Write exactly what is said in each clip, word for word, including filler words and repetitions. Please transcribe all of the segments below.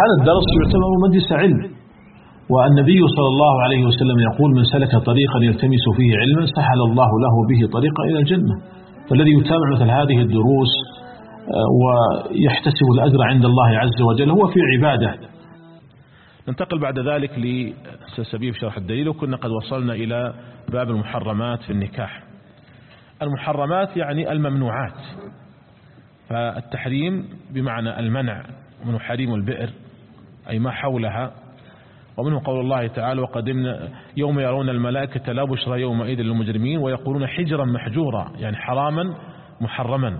هذا الدرس يعتبر مجلس علم، والنبي صلى الله عليه وسلم يقول: من سلك طريقا يلتمس فيه علما سهل الله له به طريقا إلى الجنة. فالذي يتابع مثل هذه الدروس ويحتسب الأجر عند الله عز وجل هو في عبادة. ننتقل بعد ذلك لسبيل شرح الدليل، وكنا قد وصلنا إلى باب المحرمات في النكاح. المحرمات يعني الممنوعات، فالتحريم بمعنى المنع، ومنه حريم البئر أي ما حولها، ومنه قول الله تعالى: وقدمنا يوم يرون الملائكة لا بشرى يومئذ للمجرمين ويقولون حجرا محجورا، يعني حراما محرما.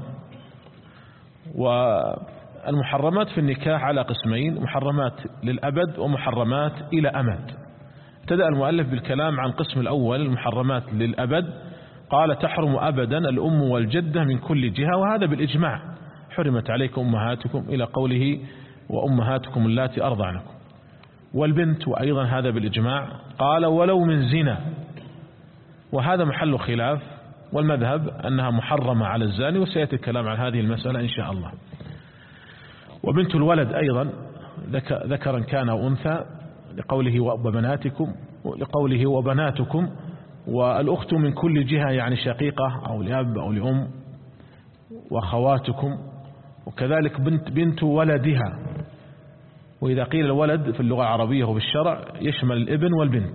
والمحرمات في النكاح على قسمين: محرمات للأبد ومحرمات إلى أمد. ابتدأ المؤلف بالكلام عن القسم الأول، المحرمات للأبد، قال: تحرم أبدا الأم والجدة من كل جهة، وهذا بالإجماع، حرمت عليكم أمهاتكم إلى قوله: وأمهاتكم اللاتي أرضعنكم. والبنت وأيضا هذا بالإجماع، قال: ولو من زنا، وهذا محل خلاف، والمذهب أنها محرمة على الزاني، وسيأتي الكلام عن هذه المسألة إن شاء الله. وبنت الولد أيضا ذكرا كان أو أنثى، لقوله: وبناتكم، لقوله: وبناتكم. والأخت من كل جهة، يعني شقيقة أو لأب أو لأم، وأخواتكم. وكذلك بنت بنت ولدها، وإذا قيل الولد في اللغة العربية وبالشرع يشمل الابن والبنت.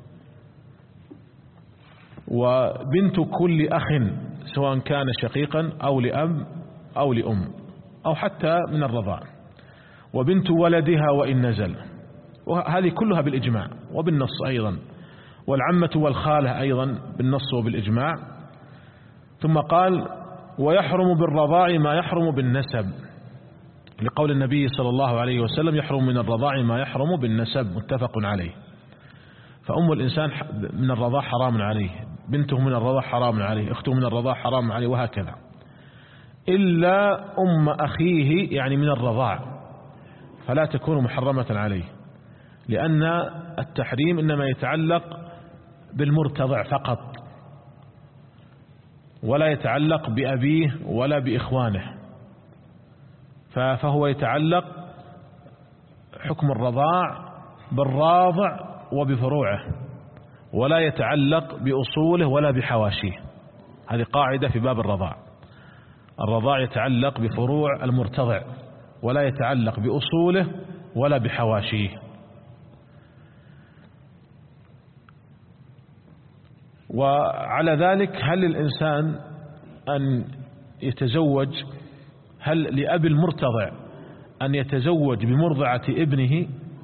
وبنت كل أخ، سواء كان شقيقا أو لأب أو لأم أو حتى من الرضاع. وبنت ولدها وإن نزل، وهذه كلها بالإجماع وبالنص أيضا. والعمة والخالة أيضا بالنص وبالإجماع. ثم قال: ويحرم بالرضاع ما يحرم بالنسب، لقول النبي صلى الله عليه وسلم: يحرم من الرضاع ما يحرم بالنسب، متفق عليه. فأم الإنسان من الرضاع حرام عليه، بنته من الرضاع حرام عليه، أخته من الرضاع حرام عليه، وهكذا، إلا أم أخيه يعني من الرضاع، فلا تكون محرمة عليه، لأن التحريم إنما يتعلق بالمرتضع فقط، ولا يتعلق بأبيه ولا بإخوانه، فهو يتعلق حكم الرضاع بالراضع وبفروعه، ولا يتعلق بأصوله ولا بحواشيه. هذه قاعدة في باب الرضاع. الرضاع يتعلق بفروع المرتضع، ولا يتعلق بأصوله ولا بحواشيه. وعلى ذلك هل للإنسان أن يتزوج، هل لأب المرتضع أن يتزوج بمرضعة ابنه؟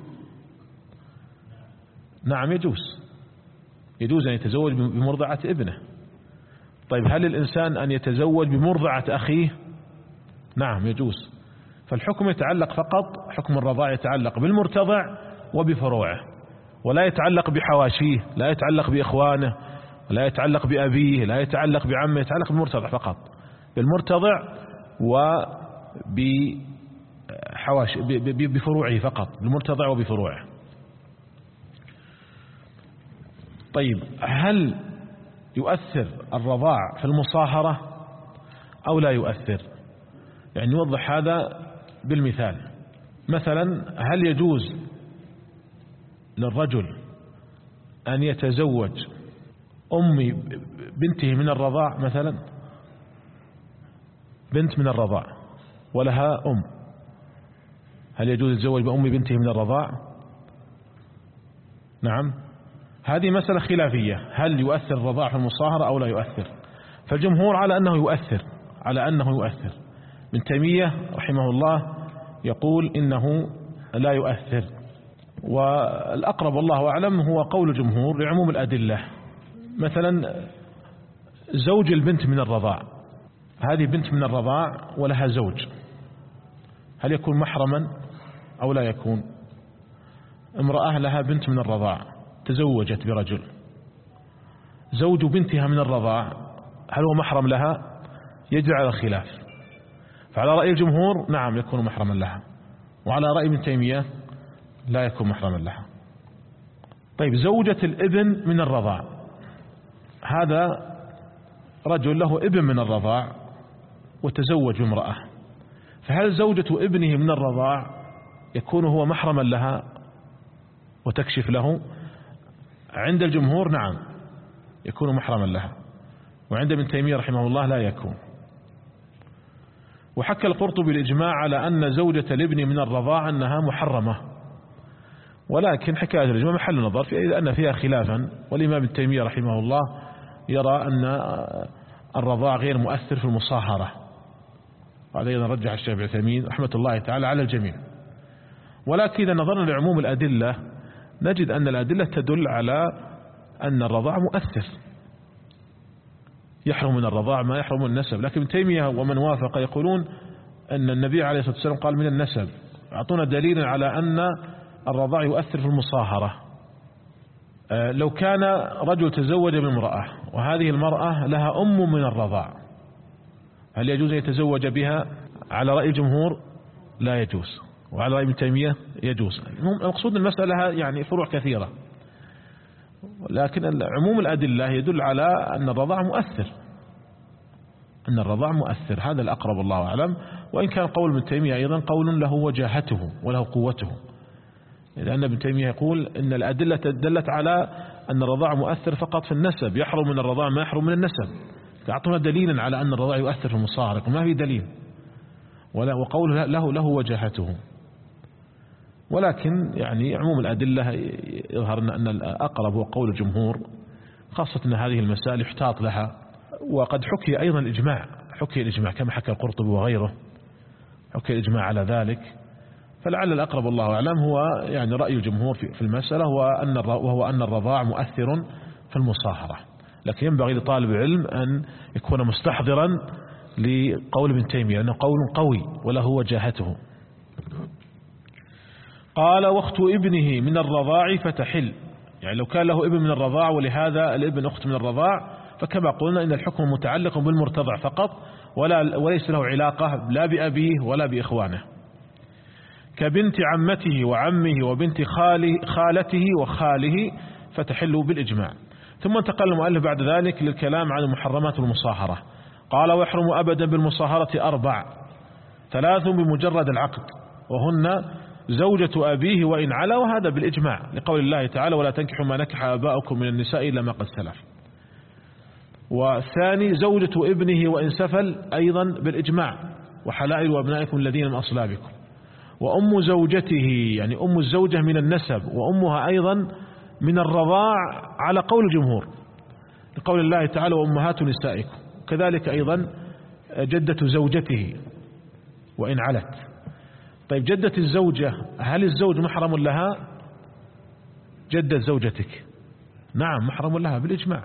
نعم يجوز، يجوز أن يتزوج بمرضعة ابنه. طيب هل للإنسان أن يتزوج بمرضعة أخيه؟ نعم يجوز. فالحكم يتعلق فقط، حكم الرضاع يتعلق بالمرتضع وبفروعه، ولا يتعلق بحواشيه، لا يتعلق بإخوانه، لا يتعلق بأبيه، لا يتعلق بعمه، يتعلق بالمرتضع فقط، بالمرتضع وبحواش بفروعه فقط، بالمرتضع وبفروعه. طيب هل يؤثر الرضاع في المصاهرة أو لا يؤثر؟ يعني نوضح هذا بالمثال. مثلا هل يجوز للرجل أن يتزوج أم بنته من الرضاع؟ مثلا بنت من الرضاع ولها أم، هل يجوز يتزوج بأم بنته من الرضاع؟ نعم، هذه مسألة خلافية، هل يؤثر الرضاع في المصاهرة أو لا يؤثر؟ فالجمهور على أنه يؤثر، على أنه يؤثر. ابن تيمية رحمه الله يقول إنه لا يؤثر، والأقرب والله أعلم هو قول الجمهور لعموم الأدلة. مثلا زوج البنت من الرضاع، هذه بنت من الرضاع ولها زوج، هل يكون محرما أو لا يكون؟ امرأة لها بنت من الرضاع تزوجت برجل، زوج بنتها من الرضاع هل هو محرم لها؟ يجري على الخلاف، فعلى رأي الجمهور نعم يكون محرما لها، وعلى رأي ابن تيمية لا يكون محرما لها. طيب زوجة الابن من الرضاع، هذا رجل له ابن من الرضاع وتزوج بامرأة، فهل زوجة ابنه من الرضاع يكون هو محرما لها وتكشف له؟ عند الجمهور نعم يكون محرما لها، وعند ابن تيمية رحمه الله لا يكون. وحكى القرطبي الإجماع على أن زوجة الابن من الرضاع أنها محرمة، ولكن حكاية الإجماع محل نظر في أن فيها خلافا، والإمام ابن تيمية رحمه الله يرى أن الرضاع غير مؤثر في المصاهرة، وهذا أيضا رجح الشيخ ابن عثيمين رحمة الله تعالى على الجميع. ولكن إذا نظرنا لعموم الأدلة نجد أن الأدلة تدل على أن الرضاع مؤثر، يحرم من الرضاع ما يحرم من النسب. لكن ابن تيمية ومن وافق يقولون أن النبي عليه الصلاة والسلام قال من النسب، أعطونا دليلا على أن الرضاع يؤثر في المصاهرة. لو كان رجل تزوج بامرأة وهذه المرأة لها أم من الرضاع، هل يجوز أن يتزوج بها؟ على رأي الجمهور لا يجوز، وعلى رأي ابن تيمية يجوز. المقصود المسألة يعني فروع كثيرة، لكن عموم الأدلة يدل على أن الرضاع مؤثر، أن الرضاع مؤثر، هذا الأقرب الله أعلم. وإن كان قول ابن تيمية أيضا قول له وجاهته وله قوته، لأن ابن تيمية يقول إن الأدلة دلت على أن الرضاع مؤثر فقط في النسب، يحرم من الرضاع ما يحرم من النسب. أعطونا دليلا على أن الرضاع يؤثر في المصاهرة، ما في دليل، وقوله له له وجاهته. ولكن يعني عموم الأدلة يظهر أن الأقرب هو قول الجمهور، خاصة أن هذه المسائل يحتاط لها. وقد حكي أيضا الإجماع، حكي الإجماع كما حكى القرطبي وغيره، حكي الإجماع على ذلك. فلعل الأقرب الله أعلم هو يعني رأي الجمهور في المسألة، وهو أن الرضاع مؤثر في المصاهرة. لكن ينبغي لطالب العلم أن يكون مستحضرا لقول ابن تيمية لأنه قول قوي وله وجاهته. قال واخت ابنه من الرضاع فتحل، يعني لو كان له ابن من الرضاع ولهذا الابن أخت من الرضاع، فكما قلنا إن الحكم متعلق بالمرتضع فقط، ولا وليس له علاقة لا بأبيه ولا بإخوانه، كبنت عمته وعمه وبنت خاله خالته وخاله فتحل بالإجماع. ثم انتقل المؤلف بعد ذلك للكلام عن محرمات المصاهرة. قال ويحرم أبدا بالمصاهرة أربع: ثلاث بمجرد العقد وهن زوجة أبيه وإن علا، وهذا بالإجماع لقول الله تعالى ولا تنكحوا ما نكح آباؤكم من النساء إلا ما قد سلف. والثاني زوجة ابنه وإن سفل أيضا بالإجماع، وحلائل وأبنائكم الذين من أصلابكم. وأم زوجته يعني أم الزوجة من النسب، وأمها أيضا من الرضاع على قول الجمهور لقول الله تعالى وأمهات نسائكم. كذلك أيضا جدة زوجته وإن علت. طيب جدة الزوجة، هل الزوج محرم لها؟ جدة زوجتك نعم محرم لها بالإجماع.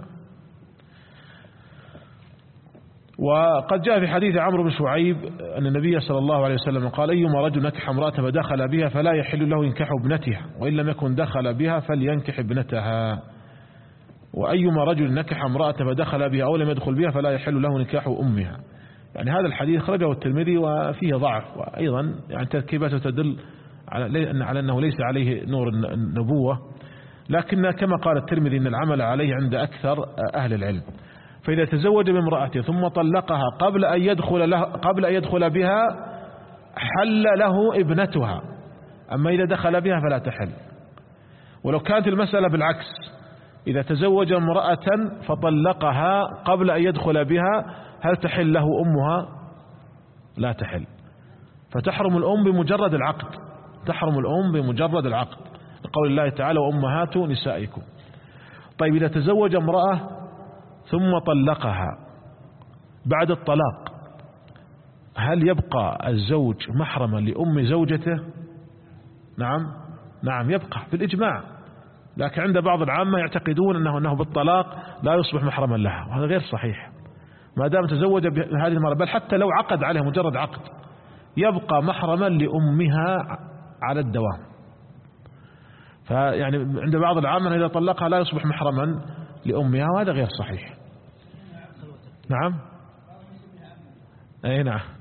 وقد جاء في حديث عمرو بن شعيب أن النبي صلى الله عليه وسلم قال أيما رجل نكح امرأة فدخل بها فلا يحل له ينكح ابنتها، وإن لم يكن دخل بها فلينكح ابنتها. وأيما رجل نكح امرأة فدخل بها أو لم يدخل بها فلا يحل له نكاح أمها. يعني هذا الحديث خرجه الترمذي وفيه ضعف، وأيضا يعني تركيبته تدل على على أنه ليس عليه نور النبوة، لكن كما قال الترمذي أن العمل عليه عند أكثر أهل العلم. فإذا تزوج بامرأته ثم طلقها قبل أن يدخل له قبل أن يدخل بها حل له ابنتها، أما إذا دخل بها فلا تحل. ولو كانت المسألة بالعكس، إذا تزوج امرأة فطلقها قبل أن يدخل بها هل تحل له أمها؟ لا تحل، فتحرم الأم بمجرد العقد، تحرم الأم بمجرد العقد لقول الله تعالى وأمهات نسائكم. طيب إذا تزوج امرأة ثم طلقها بعد الطلاق هل يبقى الزوج محرما لأم زوجته؟ نعم نعم يبقى بالإجماع، لكن عند بعض العامة يعتقدون أنه, أنه بالطلاق لا يصبح محرما لها، وهذا غير صحيح. ما دام تزوج بهذه المرأة، بل حتى لو عقد عليها مجرد عقد يبقى محرما لأمها على الدوام. فيعني عند بعض العامة إذا طلقها لا يصبح محرما لأمها، وهذا غير صحيح. نعم أي نعم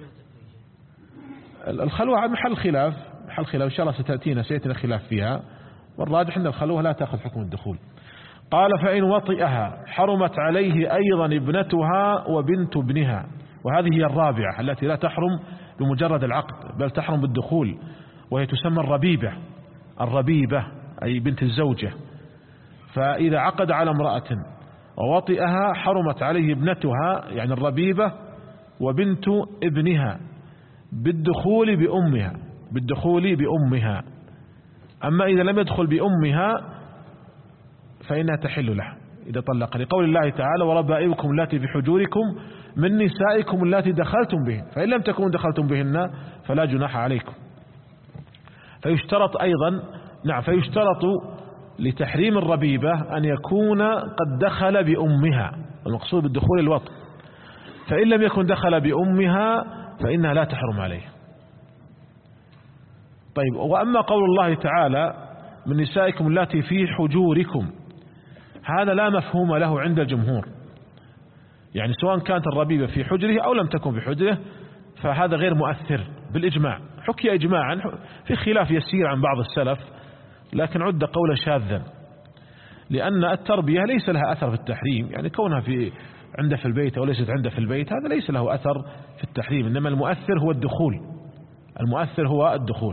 الخلوة محل خلاف، محل خلاف إن شاء الله ستأتينا سيأتينا خلاف فيها، والراجح أن الخلوة لا تأخذ حكم الدخول. قال فإن وطئها حرمت عليه أيضا ابنتها وبنت ابنها، وهذه هي الرابعة التي لا تحرم بمجرد العقد بل تحرم بالدخول. وهي تسمى الربيبة. الربيبة أي بنت الزوجة. فإذا عقد على امرأة ووطئها حرمت عليه ابنتها يعني الربيبة وبنت ابنها بالدخول بأمها بالدخول بأمها. أما إذا لم يدخل بأمها فإنها تحل له إذا طلق، لقول الله تعالى وربائبكم اللاتي في حجوركم من نسائكم اللاتي دخلتم بهن، فإن لم تكونوا دخلتم بهن فلا جناح عليكم. فيشترط أيضا نعم فيشترط لتحريم الربيبة أن يكون قد دخل بأمها، المقصود بالدخول الوطء، فإن لم يكن دخل بأمها فإنها لا تحرم عليه. طيب، وأما قول الله تعالى من نسائكم اللاتي في حجوركم، هذا لا مفهوم له عند الجمهور، يعني سواء كانت الربيبة في حجره أو لم تكن في حجره فهذا غير مؤثر بالإجماع. حكي إجماعا في خلاف يسير عن بعض السلف، لكن عد قولا شاذا، لأن التربية ليس لها أثر في التحريم، يعني كونها في عنده في البيت أو ليست عنده في البيت هذا ليس له أثر في التحريم، إنما المؤثر هو الدخول المؤثر هو الدخول.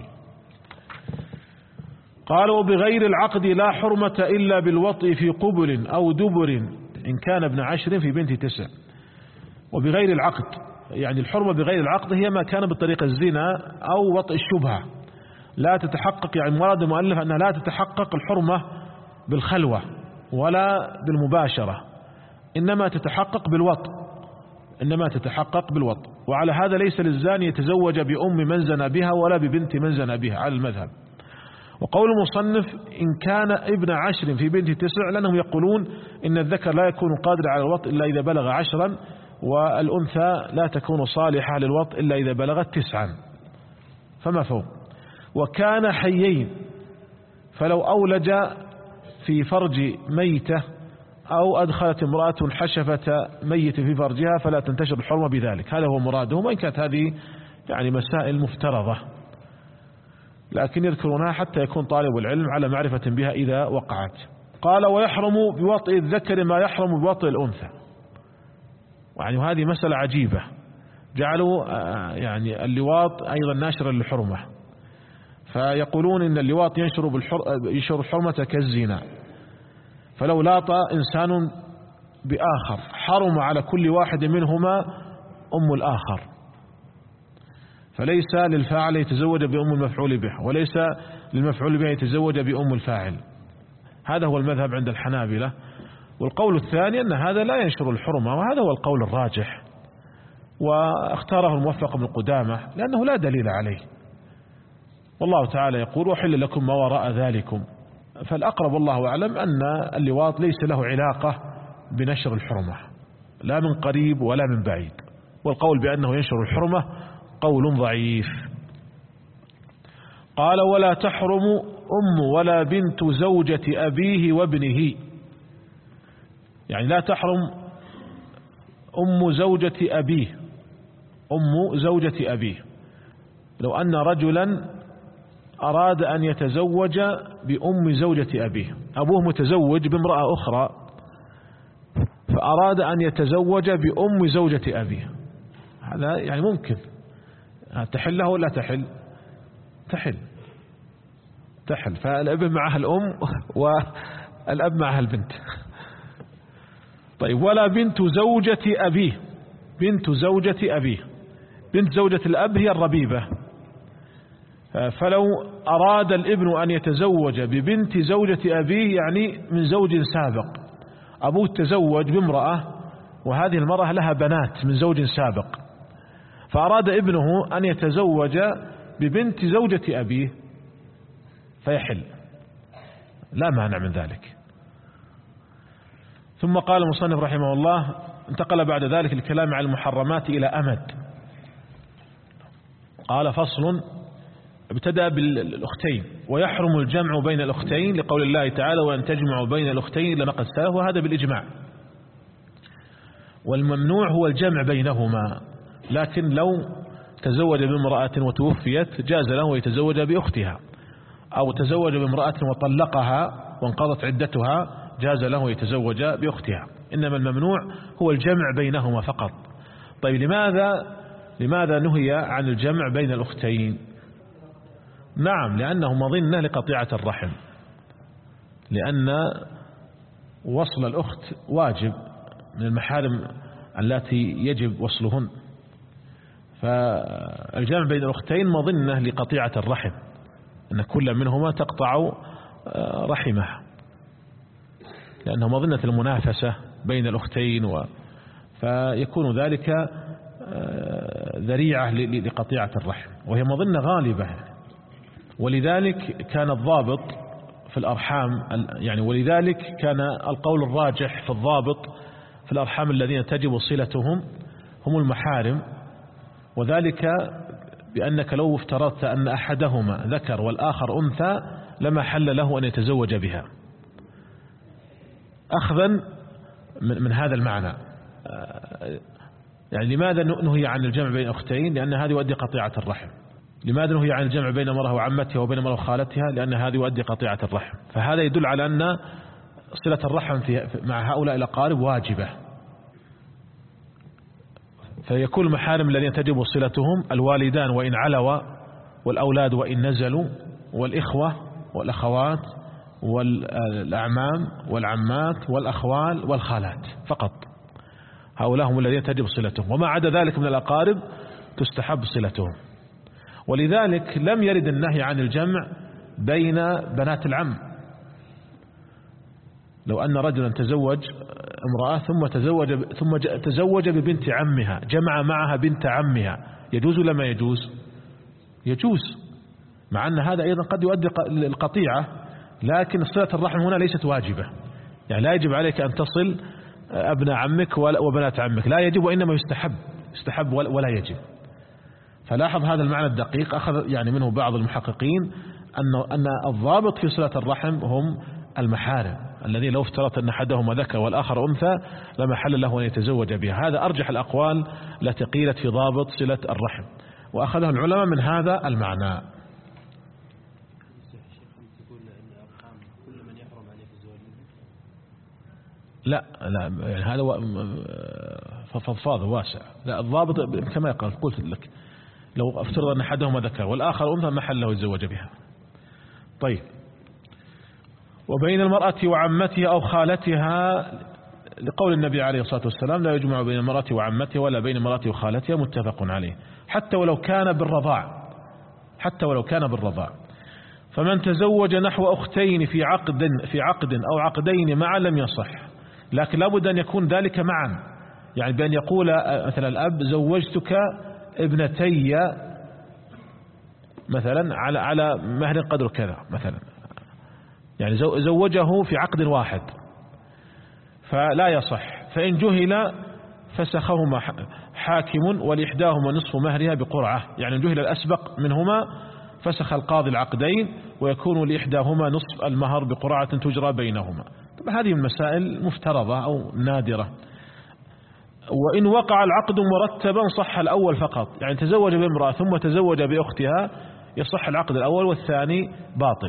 قالوا بغير العقد لا حرمة إلا بالوطء في قبل أو دبر إن كان ابن عشر في بنت تسع. وبغير العقد يعني الحرمة بغير العقد هي ما كان بطريق الزنا أو وطء الشبهة، لا تتحقق، يعني مراد المؤلف أنها لا تتحقق الحرمة بالخلوة ولا بالمباشرة، إنما تتحقق بالوطء إنما تتحقق بالوطء. وعلى هذا ليس للزاني يتزوج بأم من زنى بها ولا ببنت من زنى بها على المذهب. وقول المصنف إن كان ابن عشر في بنت تسع، لأنهم يقولون إن الذكر لا يكون قادر على الوطء إلا إذا بلغ عشرا، والأنثى لا تكون صالحة للوطء إلا إذا بلغت تسعا، فما فوق. وكان حيين، فلو أولج في فرج ميتة أو أدخلت امرأة حشفة ميت في فرجها فلا تنتشر الحرمة بذلك، هذا هو مرادهم، وإن كانت هذه يعني مسائل مفترضة لكن يذكرونها حتى يكون طالب العلم على معرفة بها إذا وقعت. قال ويحرم بوطئ الذكر ما يحرم بوطئ الأنثى، يعني هذه مسألة عجيبة، جعلوا يعني اللواط أيضا ناشرا للحرمة، فيقولون إن اللواط ينشر, ينشر الحرمة كالزنا، فلو لاط إنسان بآخر حرم على كل واحد منهما أم الآخر، فليس للفاعل يتزوج بأم المفعول به، وليس للمفعول به يتزوج بأم الفاعل. هذا هو المذهب عند الحنابلة. والقول الثاني أن هذا لا ينشر الحرمة، وهذا هو القول الراجح، واختاره الموفق بن قدامة لأنه لا دليل عليه. والله تعالى يقول وحل لكم ما وراء ذلكم، فالأقرب والله أعلم أن اللواط ليس له علاقة بنشر الحرمة لا من قريب ولا من بعيد، والقول بأنه ينشر الحرمة قول ضعيف. قال ولا تحرم أم ولا بنت زوجة أبيه وابنه، يعني لا تحرم أم زوجة أبيه أم زوجة أبيه لو أن رجلا أراد أن يتزوج بأم زوجة أبيه، أبوه متزوج بامرأة أخرى فأراد أن يتزوج بأم زوجة أبيه، هذا يعني ممكن تحل له ولا تحل تحل تحل فالابن معها الأم والأب معها البنت. طيب ولا بنت زوجة أبيه، بنت زوجة أبيه، بنت زوجة الأب هي الربيبة، فلو أراد الابن أن يتزوج ببنت زوجة أبيه يعني من زوج سابق، أبوه تزوج بامرأة وهذه المرأة لها بنات من زوج سابق، فأراد ابنه أن يتزوج ببنت زوجة أبيه فيحل، لا مانع من ذلك. ثم قال المصنف رحمه الله انتقل بعد ذلك الكلام على المحرمات إلى أمد. قال فصل ابتدأ بالأختين ويحرم الجمع بين الأختين لقول الله تعالى وأن تجمعوا بين الأختين إلا ما قد سلف، وهذا بالإجماع، والممنوع هو الجمع بينهما، لكن لو تزوج بامرأة وتوفيت جاز له يتزوج بأختها، أو تزوج بامرأة وطلقها وانقضت عدتها جاز له يتزوج بأختها، إنما الممنوع هو الجمع بينهما فقط. طيب لماذا لماذا نهي عن الجمع بين الأختين؟ نعم، لأنه مظنة لقطيعة الرحم، لأن وصل الأخت واجب من المحارم التي يجب وصلهن، فالجمع بين الأختين مظنة لقطيعة الرحم، أن كل منهما تقطع رحمها، لأنه مظنة المنافسة بين الأختين، و فيكون ذلك ذريعة لقطيعة الرحم، وهي مظنة غالبة. ولذلك كان الضابط في الأرحام، يعني ولذلك كان القول الراجح في الضابط في الأرحام الذين تجب صلتهم هم المحارم، وذلك بأنك لو افترضت أن أحدهما ذكر والآخر أنثى لما حل له أن يتزوج بها، أخذا من هذا المعنى. يعني لماذا نهي عن الجمع بين أختين؟ لأن هذا يؤدي قطيعة الرحم. لماذا نهي عن الجمع بين امرأة وعمتها وبين امرأة وخالتها؟ لأن هذا يؤدي قطيعة الرحم. فهذا يدل على أن صلة الرحم في مع هؤلاء الأقارب واجبة، فيكون المحارم الذين تجب صلتهم الوالدان وإن علوا، والأولاد وإن نزلوا، والإخوة والأخوات والأعمام والعمات والأخوال والخالات فقط، هؤلاء هم الذين تجب صلتهم، وما عدا ذلك من الأقارب تستحب صلتهم. ولذلك لم يرد النهي عن الجمع بين بنات العم. لو أن رجلا تزوج امرأة ثم تزوج ثم تزوج ببنت عمها، جمع معها بنت عمها، يجوز ولا ما يجوز؟ يجوز، مع أن هذا أيضا قد يؤدي القطيعة، لكن صلة الرحم هنا ليست واجبة. يعني لا يجب عليك أن تصل أبناء عمك وبنات عمك، لا يجب، وإنما يستحب، يستحب ولا يجب. فلاحظ هذا المعنى الدقيق، أخذ يعني منه بعض المحققين أن أن الضابط في صلة الرحم هم المحارم الذين لو افترضت أن أحدهما ذكر والآخر أنثى لما حل له أن يتزوج بها. هذا أرجح الأقوال التي قيلت في ضابط صلة الرحم، وأخذها العلماء من هذا المعنى. لا لا يعني هذا فضفاض واسع. لا، الضابط كما قال قلت لك، لو افترض أن أحدهما ذكر والآخر أنثى ما حل له يتزوج بها. طيب، وبين المرأة وعمتها أو خالتها لقول النبي عليه الصلاة والسلام لا يجمع بين المرأة وعمتها ولا بين المرأة وخالتها، متفق عليه، حتى ولو كان بالرضاع، حتى ولو كان بالرضاع. فمن تزوج نحو أختين في عقد في عقد أو عقدين معا لم يصح، لكن لابد أن يكون ذلك معا، يعني بأن يقول مثلا الأب زوجتك ابنتي مثلا على على مهر قدر كذا مثلا، يعني زوجه في عقد واحد، فلا يصح. فإن جهل فسخهما حاكم ولإحداهما نصف مهرها بقرعة، يعني جهل الأسبق منهما فسخ القاضي العقدين ويكون لإحداهما نصف المهر بقرعة تجرى بينهما. طبعا هذه المسائل مفترضة أو نادرة. وإن وقع العقد مرتبا صح الأول فقط، يعني تزوج بامرأة ثم تزوج بأختها يصح العقد الأول والثاني باطل.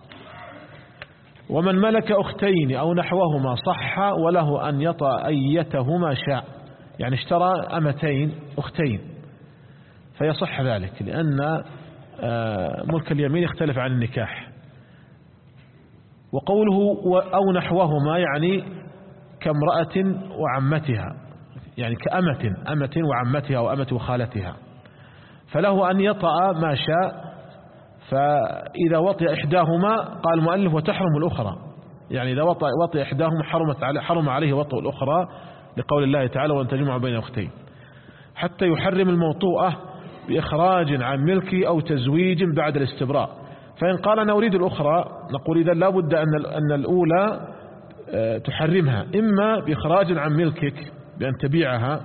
ومن ملك أختين أو نحوهما صح وله أن يطأ أيتهما شاء، يعني اشترى أمتين أختين فيصح ذلك، لأن ملك اليمين يختلف عن النكاح. وقوله أو نحوهما يعني كامرأة وعمتها، يعني كأمة أمة وعمتها وأمة وخالتها، فله أن يطأ ما شاء. فإذا وطئ إحداهما قال المؤلف وتحرم الأخرى، يعني إذا وطئ, وطئ إحداهما حرمت عليه حرم عليه وطئ الأخرى، لقول الله تعالى وأن تجمع بين أختين، حتى يحرم الموطوءة بإخراج عن ملك أو تزويج بعد الاستبراء. فإن قال أنا أريد الأخرى نقول إذا لا بد أن أن الأولى تحرمها، إما بإخراج عن ملكك بأن تبيعها،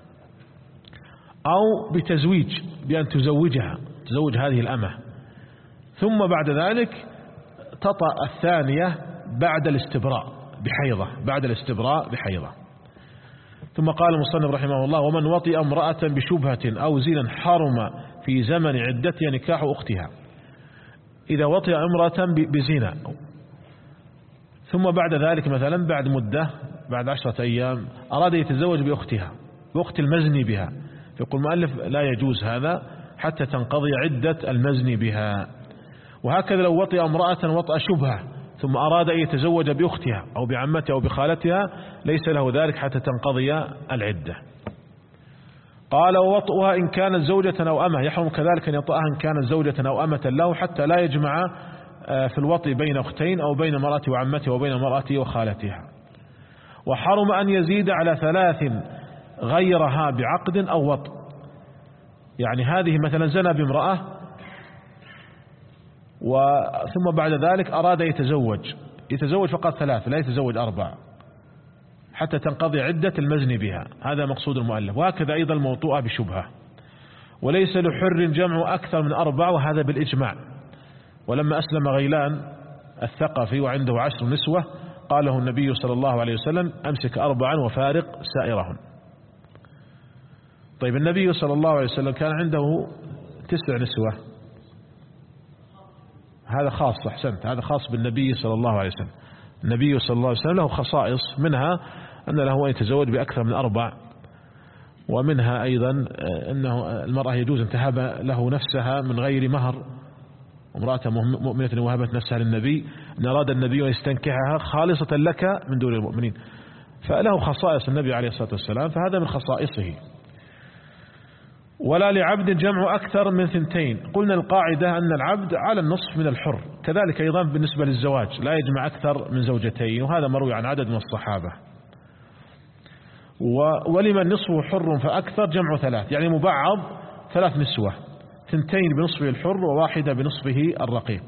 أو بتزويج بأن تزوجها تزوج هذه الأمة، ثم بعد ذلك تطأ الثانية بعد الاستبراء بحيضة بعد الاستبراء بحيضة. ثم قال المصنف رحمه الله ومن وطئ امرأة بشبهة أو زنا حرم في زمن عدتها نكاح أختها. إذا وطئ امرأة بزنا ثم بعد ذلك مثلا بعد مدة بعد عشرة أيام أراد يتزوج بأختها بأخت المزني بها، يقول المؤلف لا يجوز هذا حتى تنقضي عدة المزني بها. وهكذا لو وطئ امرأة وطأ شبهة ثم أراد أن يتزوج بأختها أو بعمتها أو بخالتها ليس له ذلك حتى تنقضي العدة. قال ووطئها إن كانت زوجة أو أمة، يحرم كذلك أن يطأها إن كانت زوجة أو أمة له حتى لا يجمع في الوطئ بين أختين أو بين مرأته وعمته وبين مرأته وخالتها. وحرم أن يزيد على ثلاث غيرها بعقد أو وطئ، يعني هذه مثلا زنى بامرأة وثم بعد ذلك أراد يتزوج يتزوج فقط ثلاث لا يتزوج أربع حتى تنقضي عدة المزني بها، هذا مقصود المؤلف. وهكذا أيضا الموطوءة بشبهة. وليس لحر جمع أكثر من أربع، وهذا بالإجماع. ولما أسلم غيلان الثقفي وعنده عشر نسوة قال له النبي صلى الله عليه وسلم أمسك أربعا وفارق سائرهم. طيب النبي صلى الله عليه وسلم كان عنده تسع نسوة، هذا خاص، أحسنت، هذا خاص بالنبي صلى الله عليه وسلم. النبي صلى الله عليه وسلم له خصائص، منها أن له أن يتزوج بأكثر من أربع، ومنها أيضا أنه المرأة يجوز أن تهب له نفسها من غير مهر، امرأة مؤمنة وهبت نفسها للنبي أن أراد النبي أن يستنكحها خالصة لك من دون المؤمنين، فله خصائص النبي عليه الصلاة والسلام، فهذا من خصائصه. ولا لعبد جمع أكثر من ثنتين، قلنا القاعدة أن العبد على النصف من الحر، كذلك أيضا بالنسبة للزواج لا يجمع أكثر من زوجتين، وهذا مروي عن عدد من الصحابة. ولمن نصفه حر فأكثر جمع ثلاث، يعني مبعض ثلاث نسوة، ثنتين بنصفه الحر وواحدة بنصفه الرقيق.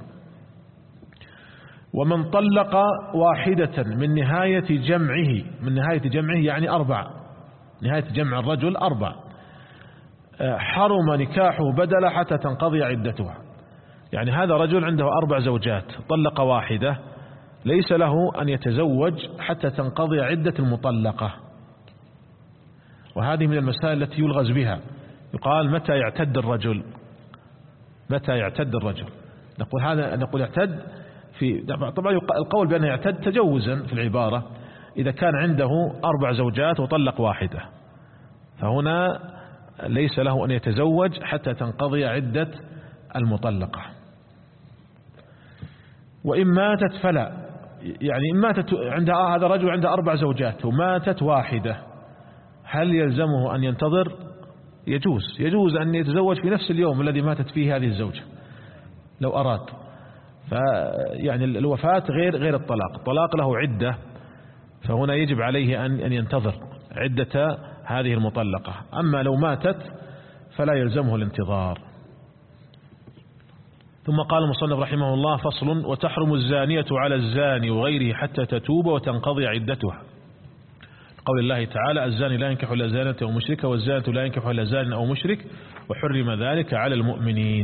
ومن طلق واحدة من نهاية جمعه، من نهاية جمعه يعني أربع، نهاية جمع الرجل أربع، حرم نكاحه بدل حتى تنقضي عدتها. يعني هذا رجل عنده أربع زوجات طلق واحدة، ليس له أن يتزوج حتى تنقضي عدة المطلقة. وهذه من المسائل التي يلغز بها، يقال متى يعتد الرجل، متى يعتد الرجل، نقول هذا نقول يعتد في، طبعا القول بأنه يعتد تجوزا في العبارة، إذا كان عنده أربع زوجات وطلق واحدة، فهنا ليس له أن يتزوج حتى تنقضي عدة المطلقة. وإن ماتت فلا، يعني إن ماتت عندها، هذا رجل عنده أربع زوجات وماتت واحدة، هل يلزمه أن ينتظر؟ يجوز يجوز أن يتزوج في نفس اليوم الذي ماتت فيه هذه الزوجة لو أراد. فيعني الوفاة غير غير الطلاق، الطلاق له عدة، فهنا يجب عليه أن أن ينتظر عدة هذه المطلقة. أما لو ماتت فلا يلزمه الانتظار. ثم قال المصنف رحمه الله: فصل: وتحرم الزانية على الزاني وغيره حتى تتوب وتنقضي عدتها. قول الله تعالى: الزاني لا ينكح إلا زانية أو مشركة، والزانية لا ينكح إلا زان أو مشرك، وحرم ذلك على المؤمنين.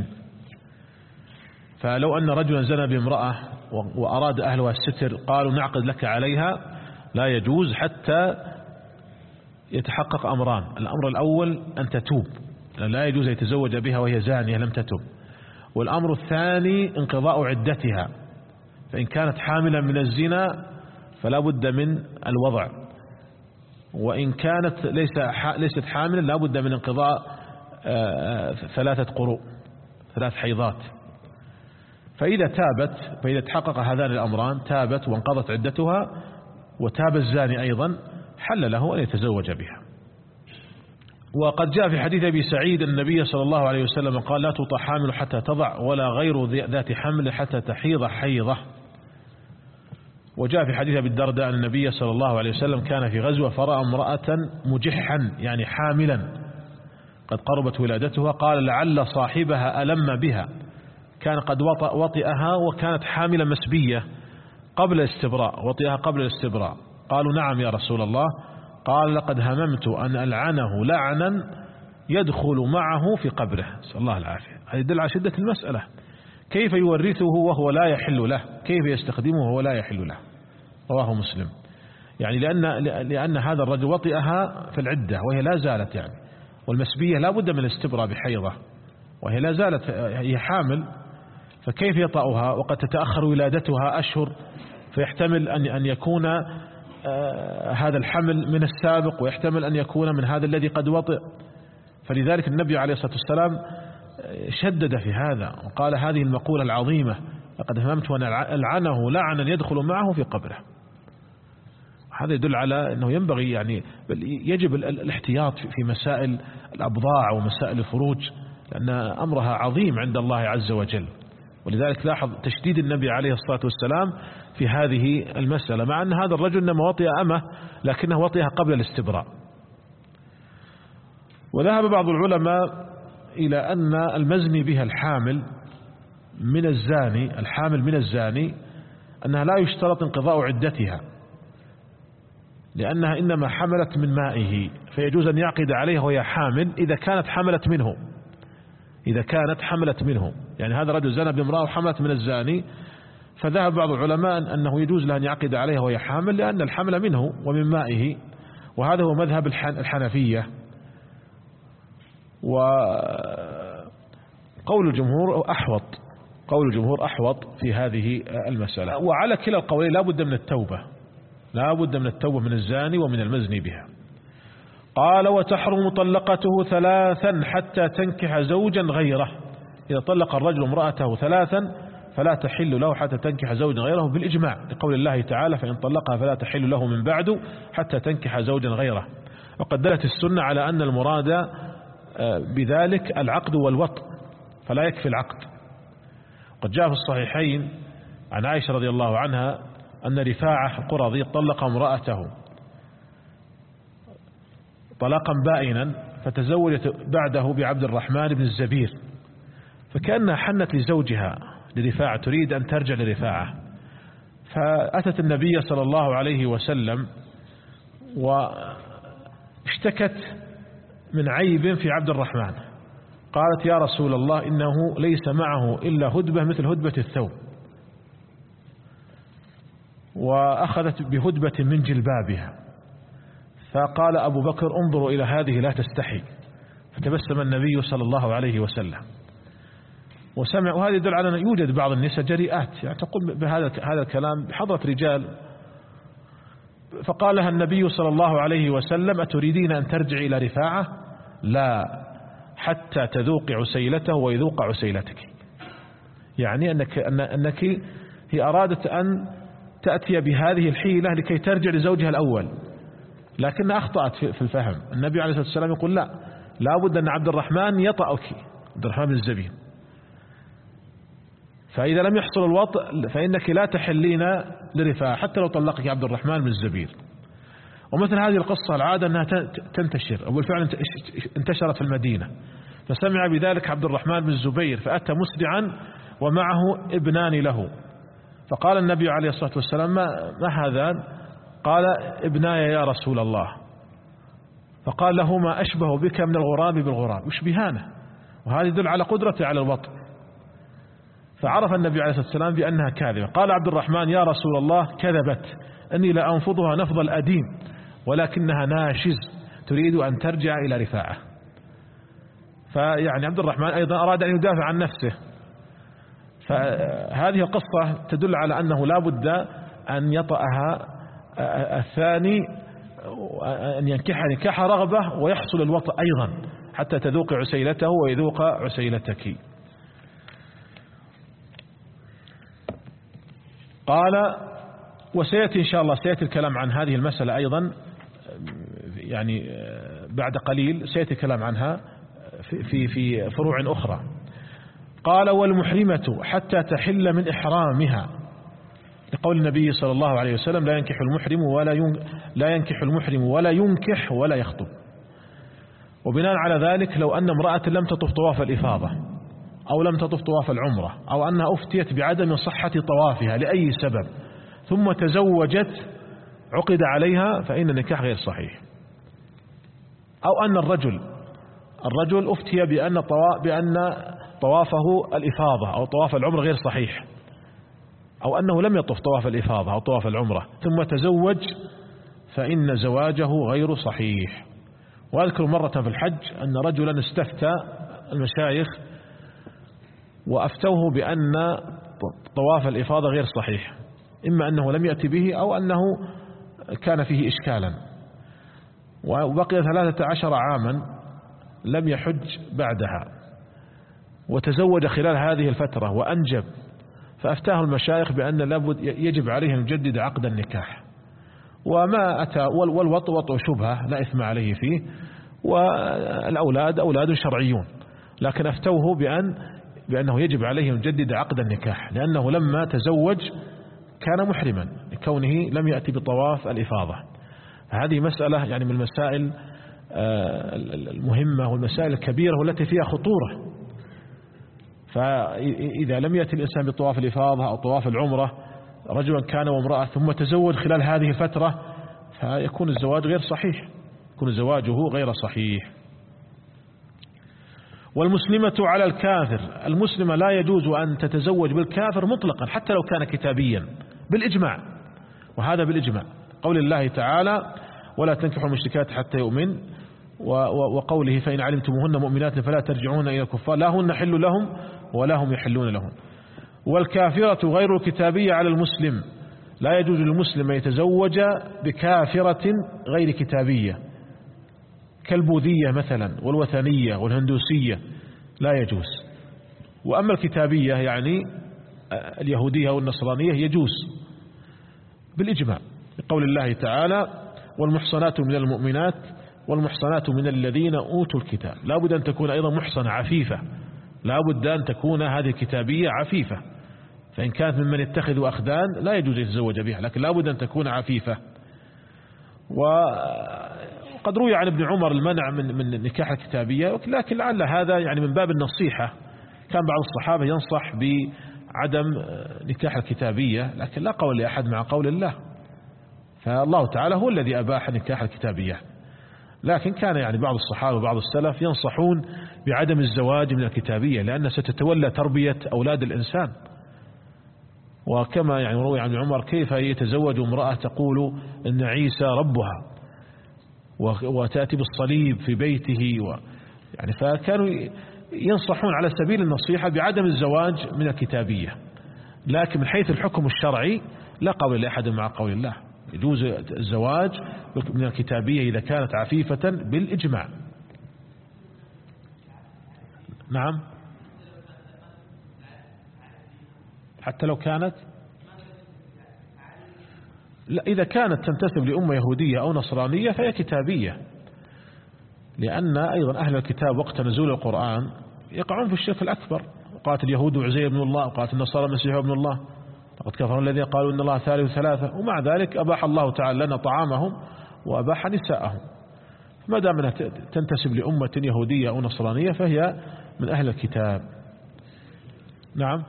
فلو أن رجلا زنى بامرأة وأراد أهلها الستر قالوا نعقد لك عليها، لا يجوز حتى يتحقق أمران: الأمر الأول أن تتوب، لا يجوز يتزوج بها وهي زانية لم تتوب. والأمر الثاني انقضاء عدتها، فإن كانت حاملا من الزنا فلا بد من الوضع، وإن كانت ليس ليست حاملا لا بد من انقضاء ثلاثة قروء، ثلاث حيضات. فإذا تابت، فإذا تحقق هذان الأمران، تابت وانقضت عدتها وتاب الزاني أيضا، حل له أن يتزوج بها. وقد جاء في حديث أبي سعيد النبي صلى الله عليه وسلم قال: لا تطع حامل حتى تضع، ولا غير ذات حمل حتى تحيض حيضة. وجاء في حديث أبي الدرداء أن النبي صلى الله عليه وسلم كان في غزوة فرأى امرأة مجحا، يعني حاملا قد قربت ولادتها، قال: لعل صاحبها ألم بها، كان قد وطئها وكانت حاملا مسبية قبل الاستبراء، وطئها قبل الاستبراء. قالوا: نعم يا رسول الله. قال: لقد هممت أن ألعنه لعنا يدخل معه في قبره. صلى الله العافية. هذا يدل على شدة المسألة، كيف يورثه وهو لا يحل له، كيف يستخدمه وهو لا يحل له. رواه مسلم. يعني لأن, لأن هذا الرجل وطئها في العدة وهي لا زالت، يعني والمسبية لا بد من الاستبراء بحيضة وهي لا زالت هي حامل، فكيف يطأها وقد تتأخر ولادتها أشهر، فيحتمل أن أن يكون آه هذا الحمل من السابق، ويحتمل أن يكون من هذا الذي قد وطئ. فلذلك النبي عليه الصلاة والسلام شدد في هذا وقال هذه المقولة العظيمة: لقد هممت وأن ألعنه لعنا يدخل معه في قبره. هذا يدل على أنه ينبغي يعني يجب الاحتياط في مسائل الأبضاع ومسائل الفروج، لأن أمرها عظيم عند الله عز وجل. ولذلك لاحظ تشديد النبي عليه الصلاة والسلام في هذه المسألة، مع أن هذا الرجل إنما وطئ أمه لكنه وطئها قبل الاستبراء. وذهب بعض العلماء إلى أن المزني بها الحامل من الزاني الحامل من الزاني أنها لا يشترط انقضاء عدتها، لأنها إنما حملت من مائه، فيجوز أن يعقد عليها وهي حامل إذا كانت حملت منه إذا كانت حملت منه يعني هذا رجل زنى بامرأة وحملت من الزاني، فذهب بعض العلماء أنه يجوز له أن يعقد عليها وهي حامل، لأن الحمل منه ومن مائه، وهذا هو مذهب الحنفية. وقول الجمهور أحوط قول الجمهور أحوط في هذه المسألة. وعلى كلا القولين لا بد من التوبة لا بد من التوبة من الزاني ومن المزني بها. قال: وتحرم مطلقته ثلاثا حتى تنكح زوجا غيره. إذا طلق الرجل امرأته ثلاثا فلا تحل له حتى تنكح زوجا غيره بالإجماع، لقول الله تعالى: فإن طلقها فلا تحل له من بعد حتى تنكح زوجا غيره. وقد دلت السنة على أن المراد بذلك العقد والوطء، فلا يكفي العقد. قد جاء في الصحيحين عن عائشة رضي الله عنها أن رفاعة القرظي طلق امرأته طلاقا بائنا، فتزوجت بعده بعبد الرحمن بن الزبير، فكأنها حنت لزوجها لرفاعة، تريد أن ترجع لرفاعة، فأتت النبي صلى الله عليه وسلم واشتكت من عيب في عبد الرحمن. قالت: يا رسول الله، إنه ليس معه إلا هدبة مثل هدبة الثوب. وأخذت بهدبة من جلبابها، فقال أبو بكر: انظروا إلى هذه لا تستحي. فتبسم النبي صلى الله عليه وسلم وسمع. وهذا يدل على أن يوجد بعض النساء جريئات يعني تقول بهذا هذا الكلام بحضرة رجال. فقال لها النبي صلى الله عليه وسلم: أتريدين أن ترجعي إلى رفاعة؟ لا، حتى تذوقي عسيلته ويذوق عسيلتك. يعني أنك, أنك هي أرادت أن تأتي بهذه الحيلة لكي ترجع لزوجها الأول، لكن أخطأت في الفهم. النبي عليه الصلاة والسلام يقول: لا، لا بد أن عبد الرحمن يطأك، عبد الرحمن بن الزبير، فإذا لم يحصل الوطء فإنك لا تحلين لرفاعة حتى لو طلقك عبد الرحمن بن الزبير. ومثل هذه القصة العادة أنها تنتشر، وبالفعل انتشرت في المدينة. فسمع بذلك عبد الرحمن بن الزبير فأتى مسرعا ومعه ابنان له، فقال النبي عليه الصلاة والسلام: ما, ما هذان؟ قال: ابناي يا رسول الله. فقال له: ما أشبه بك من الغراب بالغراب، يشبهانه. وهذا يدل على قدرته على الوطء. فعرف النبي عليه الصلاة والسلام بأنها كاذبة. قال عبد الرحمن: يا رسول الله، كذبت، أني لأنفضها نفض الأديم، ولكنها ناشز تريد أن ترجع إلى رفاعة. فيعني عبد الرحمن أيضا أراد أن يدافع عن نفسه. فهذه القصة تدل على أنه لا بد أن يطأها الثاني، أن ينكح نكاح رغبة ويحصل الوطأ أيضا حتى تذوق عسيلته ويذوق عسيلتك. قال: وسيأتي إن شاء الله سيأتي الكلام عن هذه المسألة أيضا، يعني بعد قليل سيأتي الكلام عنها في في فروع أخرى. قال: والمحرمة حتى تحل من إحرامها، لقول النبي صلى الله عليه وسلم: لا ينكح المحرم ولا لا ينكح المحرم ولا ينكح ولا يخطب. وبناء على ذلك لو أن امرأة لم تطف طواف الإفاضة أو لم تطف طواف العمرة، أو أنها أفتيت بعدم صحة طوافها لأي سبب ثم تزوجت عقد عليها، فإن النكاح غير صحيح. أو أن الرجل الرجل أفتي بأن بأن طوافه الإفاضة أو طواف العمرة غير صحيح، أو أنه لم يطف طواف الإفاضة أو طواف العمرة ثم تزوج، فإن زواجه غير صحيح. وأذكر مرة في الحج أن رجلا استفتى المشايخ وأفتوه بأن طواف الإفاضة غير صحيح، إما أنه لم يأتي به أو أنه كان فيه إشكالا، وبقي ثلاثة عشر عاما لم يحج بعدها. وتزوج خلال هذه الفترة وأنجب، فأفتاه المشايخ بأن لابد يجب عليه أن يجدد عقد النكاح، وما أتى والوطء وطء شبهة لا إثم عليه فيه، والأولاد أولاد شرعيون، لكن أفتوه بأن بأنه يجب عليه أن يجدد عقد النكاح، لأنه لما تزوج كان محرما لكونه لم يأتي بطواف الإفاضة. هذه مسألة يعني من المسائل المهمة والمسائل الكبيرة والتي فيها خطورة. فإذا لم يأتي الإنسان بطواف الإفاضة أو طواف العمرة رجلا كان وامرأة ثم تزوج خلال هذه الفترة، فيكون الزواج غير صحيح، يكون زواجه غير صحيح. والمسلمة على الكافر، المسلمة لا يجوز أن تتزوج بالكافر مطلقا حتى لو كان كتابيا بالإجماع، وهذا بالإجماع، قول الله تعالى ولا تنكحوا المشركات حتى يؤمن، وقوله فإن علمتموهن مؤمنات فلا ترجعون إلى الكفار لا هن حل لهم ولا هم يحلون لهم. والكافرة غير الكتابية على المسلم، لا يجوز للمسلم أن يتزوج بكافرة غير كتابية كالبوذية مثلا والوثنية والهندوسية، لا يجوز. وأما الكتابية يعني اليهودية والنصرانية يجوز بالإجماع، لقول الله تعالى والمحصنات من المؤمنات والمحصنات من الذين أوتوا الكتاب، لا بد أن تكون أيضا محصنة عفيفة، لا بد أن تكون هذه الكتابية عفيفة، فإن كانت ممن يتخذ أخدان لا يجوز يتزوج بها، لكن لا بد أن تكون عفيفة. وقد روي عن ابن عمر المنع من من نكاح الكتابية، لكن لعل هذا يعني من باب النصيحة، كان بعض الصحابة ينصح بعدم نكاح الكتابية، لكن لا قول لأحد مع قول الله، فالله تعالى هو الذي أباح نكاح الكتابية. لكن كان يعني بعض الصحابة وبعض السلف ينصحون بعدم الزواج من الكتابية، لأن ستتولى تربية أولاد الإنسان. وكما يعني روي عن عمر كيف يتزوج امرأة تقول إن عيسى ربها وتأتي بالصليب في بيته و يعني فكانوا ينصحون على سبيل النصيحة بعدم الزواج من الكتابية، لكن من حيث الحكم الشرعي لا قول لأحد مع قول الله، يجوز الزواج من الكتابية إذا كانت عفيفة بالإجماع. نعم، حتى لو كانت لا، إذا كانت تنتسب لأمة يهودية أو نصرانية فهي كتابية، لأن أيضا أهل الكتاب وقت نزول القرآن يقعون في الشرك الأكبر، وقالت اليهود عزير ابن الله وقالت النصارى المسيح ابن الله، لقد كفروا الذين قالوا إن الله ثالث ثلاثة، ومع ذلك أباح الله تعالى لنا طعامهم وأباح نساءهم. ما دام أنها تنتسب لأمة يهودية أو نصرانية فهي من أهل الكتاب. نعم،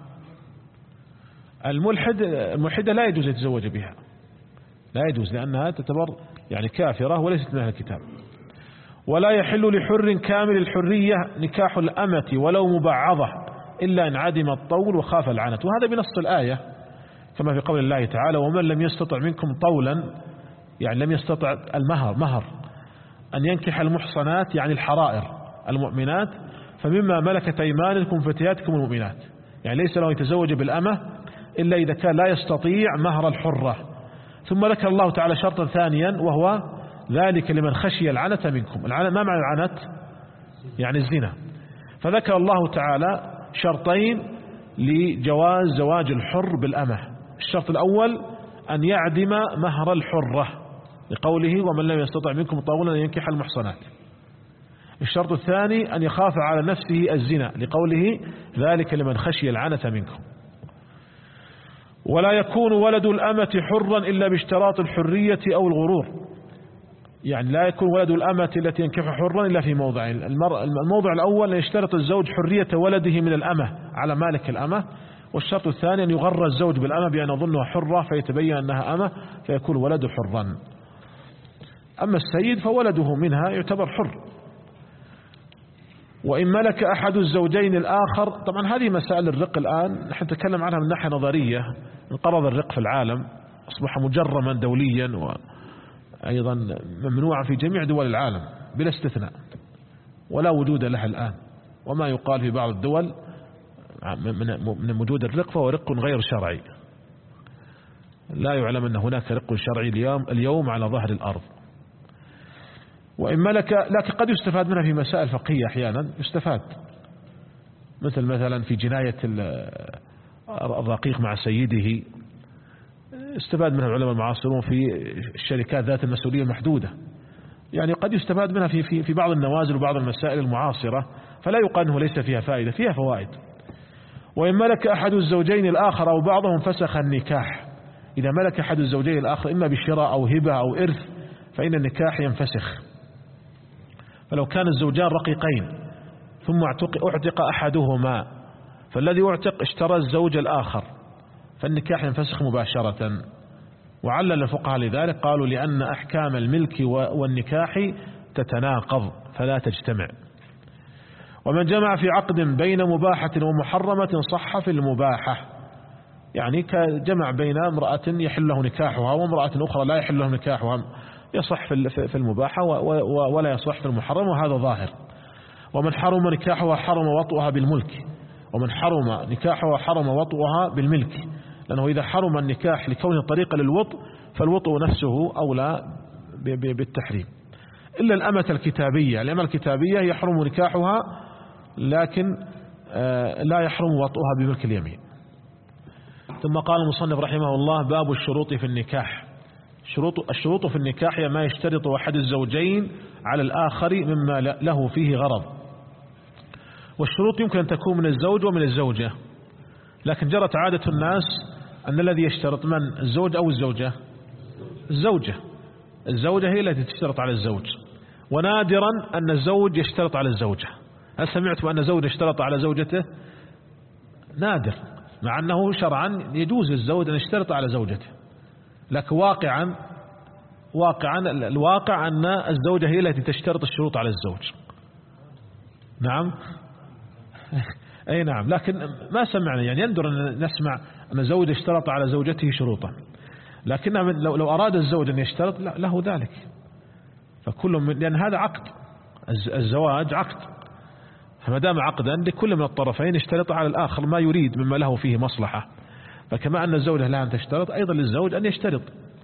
الملحد الملحدة لا يجوز يتزوج بها، لا يجوز، لأنها تعتبر يعني كافرة وليست من أهل الكتاب. ولا يحل لحر كامل الحرية نكاح الأمة ولو مبعضة إلا إن عدم الطول وخاف العنت، وهذا بنص الآية كما في قول الله تعالى ومن لم يستطع منكم طولا، يعني لم يستطع المهر مهر أن ينكح المحصنات يعني الحرائر المؤمنات، فمما ملكت أيمانكم فتياتكم المؤمنات، يعني ليس له يتزوج بالأمة إلا إذا كان لا يستطيع مهر الحرة. ثم ذكر الله تعالى شرطا ثانيا وهو ذلك لمن خشي العنت منكم. العنت ما معنى العنت؟ يعني الزنا. فذكر الله تعالى شرطين لجواز زواج الحر بالأمة. الشرط الأول أن يعدم مهر الحرة لقوله ومن لم يستطع منكم طولا أن ينكح المحصنات. الشرط الثاني أن يخاف على نفسه الزنا لقوله ذلك لمن خشي العنت منكم. ولا يكون ولد الأمة حرا إلا باشتراط الحرية أو الغرور، يعني لا يكون ولد الأمة التي ينكح حرا إلا في موضعين. الموضع الأول أن يشترط الزوج حرية ولده من الأمة على مالك الأمة، والشرط الثاني أن يغر الزوج بالأمة بأن يظنها حرة فيتبين أنها أمة فيكون ولده حرا. أما السيد فولده منها يعتبر حر. وإن ملك أحد الزوجين الآخر، طبعا هذه مسائل الرق الآن نحن نتكلم عنها من ناحية نظرية، انقرض الرق في العالم أصبح مجرما دوليا وأيضا ممنوعا في جميع دول العالم بلا استثناء ولا وجود له الآن. وما يقال في بعض الدول من وجود الرق فهو رق غير شرعي، لا يعلم أن هناك رق شرعي اليوم, اليوم على ظهر الأرض. وإن ملك، لكن قد يستفاد منها في مسائل فقهية أحيانا يستفاد، مثل مثلا في جناية الرقيق مع سيده، استفاد منها العلماء المعاصرون في الشركات ذات المسؤولية المحدودة، يعني قد يستفاد منها في في في بعض النوازل وبعض المسائل المعاصرة، فلا يقال أنه ليس فيها فائدة، فيها فوائد. وإن ملك أحد الزوجين الآخر أو بعضهم فسخ النكاح، إذا ملك أحد الزوجين الآخر إما بشراء أو هبة أو إرث فإن النكاح ينفسخ. فلو كان الزوجان رقيقين ثم اعتق, اعتق أحدهما، فالذي اعتق اشترى الزوج الآخر، فالنكاح ينفسخ مباشرة. وعلل الفقهاء لذلك، قالوا لأن أحكام الملك والنكاح تتناقض فلا تجتمع. ومن جمع في عقد بين مباحة ومحرمة صح في المباحة، يعني كجمع بين امرأة يحل له نكاحها وامرأة أخرى لا يحل له نكاحها، يصح في المباحة ولا يصح في المحرم، وهذا ظاهر. ومن حرم نكاحها حرم وطئها بالملك، ومن حرم نكاحها حرم وطئها بالملك، لأنه إذا حرم النكاح لكونه طريقة للوطء فالوطء نفسه أولى بالتحريم، إلا الأمة الكتابية. الأمة الكتابية يحرم نكاحها لكن لا يحرم وطئها بملك اليمين. ثم قال المصنف رحمه الله: باب الشروط في النكاح. شروط الشروط في النكاح هي ما يشترط أحد الزوجين على الآخر مما له فيه غرض. والشروط يمكن أن تكون من الزوج ومن الزوجة، لكن جرت عادة الناس أن الذي يشترط من الزوج أو الزوجة؟ الزوجة. الزوجة هي التي تشترط على الزوج، ونادرا أن الزوج يشترط على الزوجة. هل سمعتم أن زوج اشترط على زوجته؟ نادر، مع أنه شرعا يجوز للزوج أن يشترط على زوجته، لكن واقعا واقعا الواقع أن الزوجة هي التي تشترط الشروط على الزوج. نعم أي نعم، لكن ما سمعنا، يعني يندر أن نسمع أن الزوج اشترط على زوجته شروطا، لكن لو, لو أراد الزوج أن يشترط له ذلك، فكل من، لأن هذا عقد، الزواج عقد، فما دام عقدا لكل من الطرفين اشترط على الآخر ما يريد مما له فيه مصلحة. فكما أن الزوجة لها أن تشترط، أيضا للزوج أن يشترط.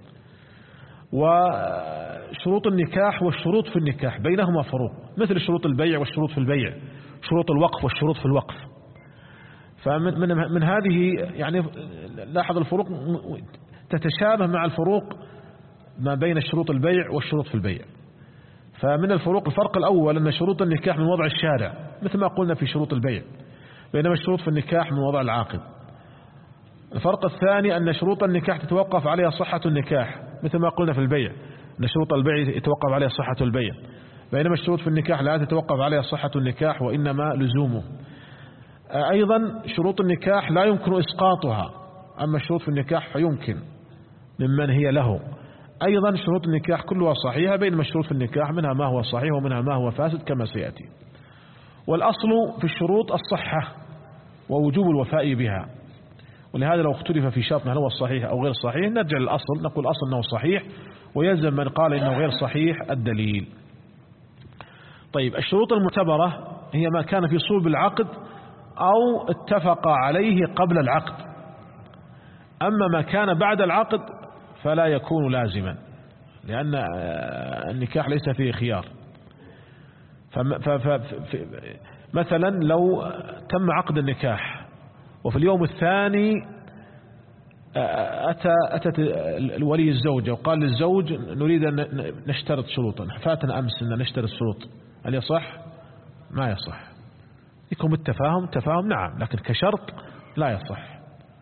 وشروط النكاح والشروط في النكاح بينهما فروق، مثل شروط البيع والشروط في البيع، شروط الوقف والشروط في الوقف. فمن من, من هذه يعني لاحظ الفروق تتشابه مع الفروق ما بين شروط البيع والشروط في البيع. فمن الفروق الفرق الأول أن شروط النكاح من وضع الشارع مثل ما قلنا في شروط البيع، بينما الشروط في النكاح من وضع العاقد. الفرق الثاني أن شروط النكاح تتوقف عليها صحة النكاح مثل ما قلنا في البيع، أن شروط البيع يتوقف عليها صحة البيع، بينما الشروط في النكاح لا تتوقف عليها صحة النكاح وإنما لزومه. أيضا شروط النكاح لا يمكن إسقاطها، أما الشروط في النكاح فيمكن ممن هي له. أيضا شروط النكاح كلها صحيحة، بينما الشروط في النكاح منها ما هو صحيح ومنها ما هو فاسد كما سيأتي. والأصل في الشروط الصحة ووجوب الوفاء بها، ولهذا لو اختلف في شرط هل هو صحيح أو غير صحيح نرجع للأصل، نقول الأصل أنه صحيح، ويلزم من قال إنه غير صحيح الدليل. طيب، الشروط المعتبرة هي ما كان في صلب العقد أو اتفق عليه قبل العقد، أما ما كان بعد العقد فلا يكون لازما، لأن النكاح ليس فيه خيار. مثلا لو تم عقد النكاح وفي اليوم الثاني أتى أتت الولي الزوجة وقال للزوج نريد أن نشترط شروطا، فاتنا أمس أن نشترط شروط، هل يصح؟ ما يصح. يكون التفاهم تفاهم نعم، لكن كشرط لا يصح.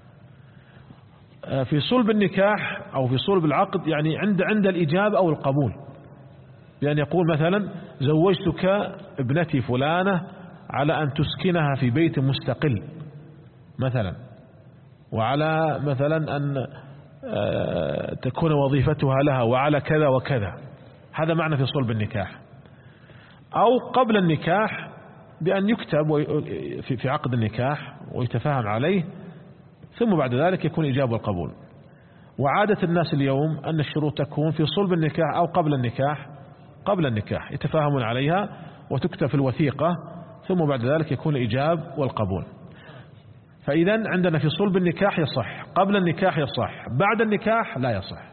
في صلب النكاح أو في صلب العقد يعني عند عند الإجابة أو القبول، بأن يقول مثلا زوجتك ابنتي فلانة على أن تسكنها في بيت مستقل مثلا، وعلى مثلا أن تكون وظيفتها لها، وعلى كذا وكذا. هذا معنى في صلب النكاح. أو قبل النكاح بأن يكتب في عقد النكاح ويتفاهم عليه، ثم بعد ذلك يكون إجابة والقبول. وعادة الناس اليوم أن الشروط تكون في صلب النكاح أو قبل النكاح، قبل النكاح يتفاهمون عليها وتكتب في الوثيقة، ثم بعد ذلك يكون الإجاب والقبول. فإذا عندنا في صلب النكاح يصح، قبل النكاح يصح، بعد النكاح لا يصح.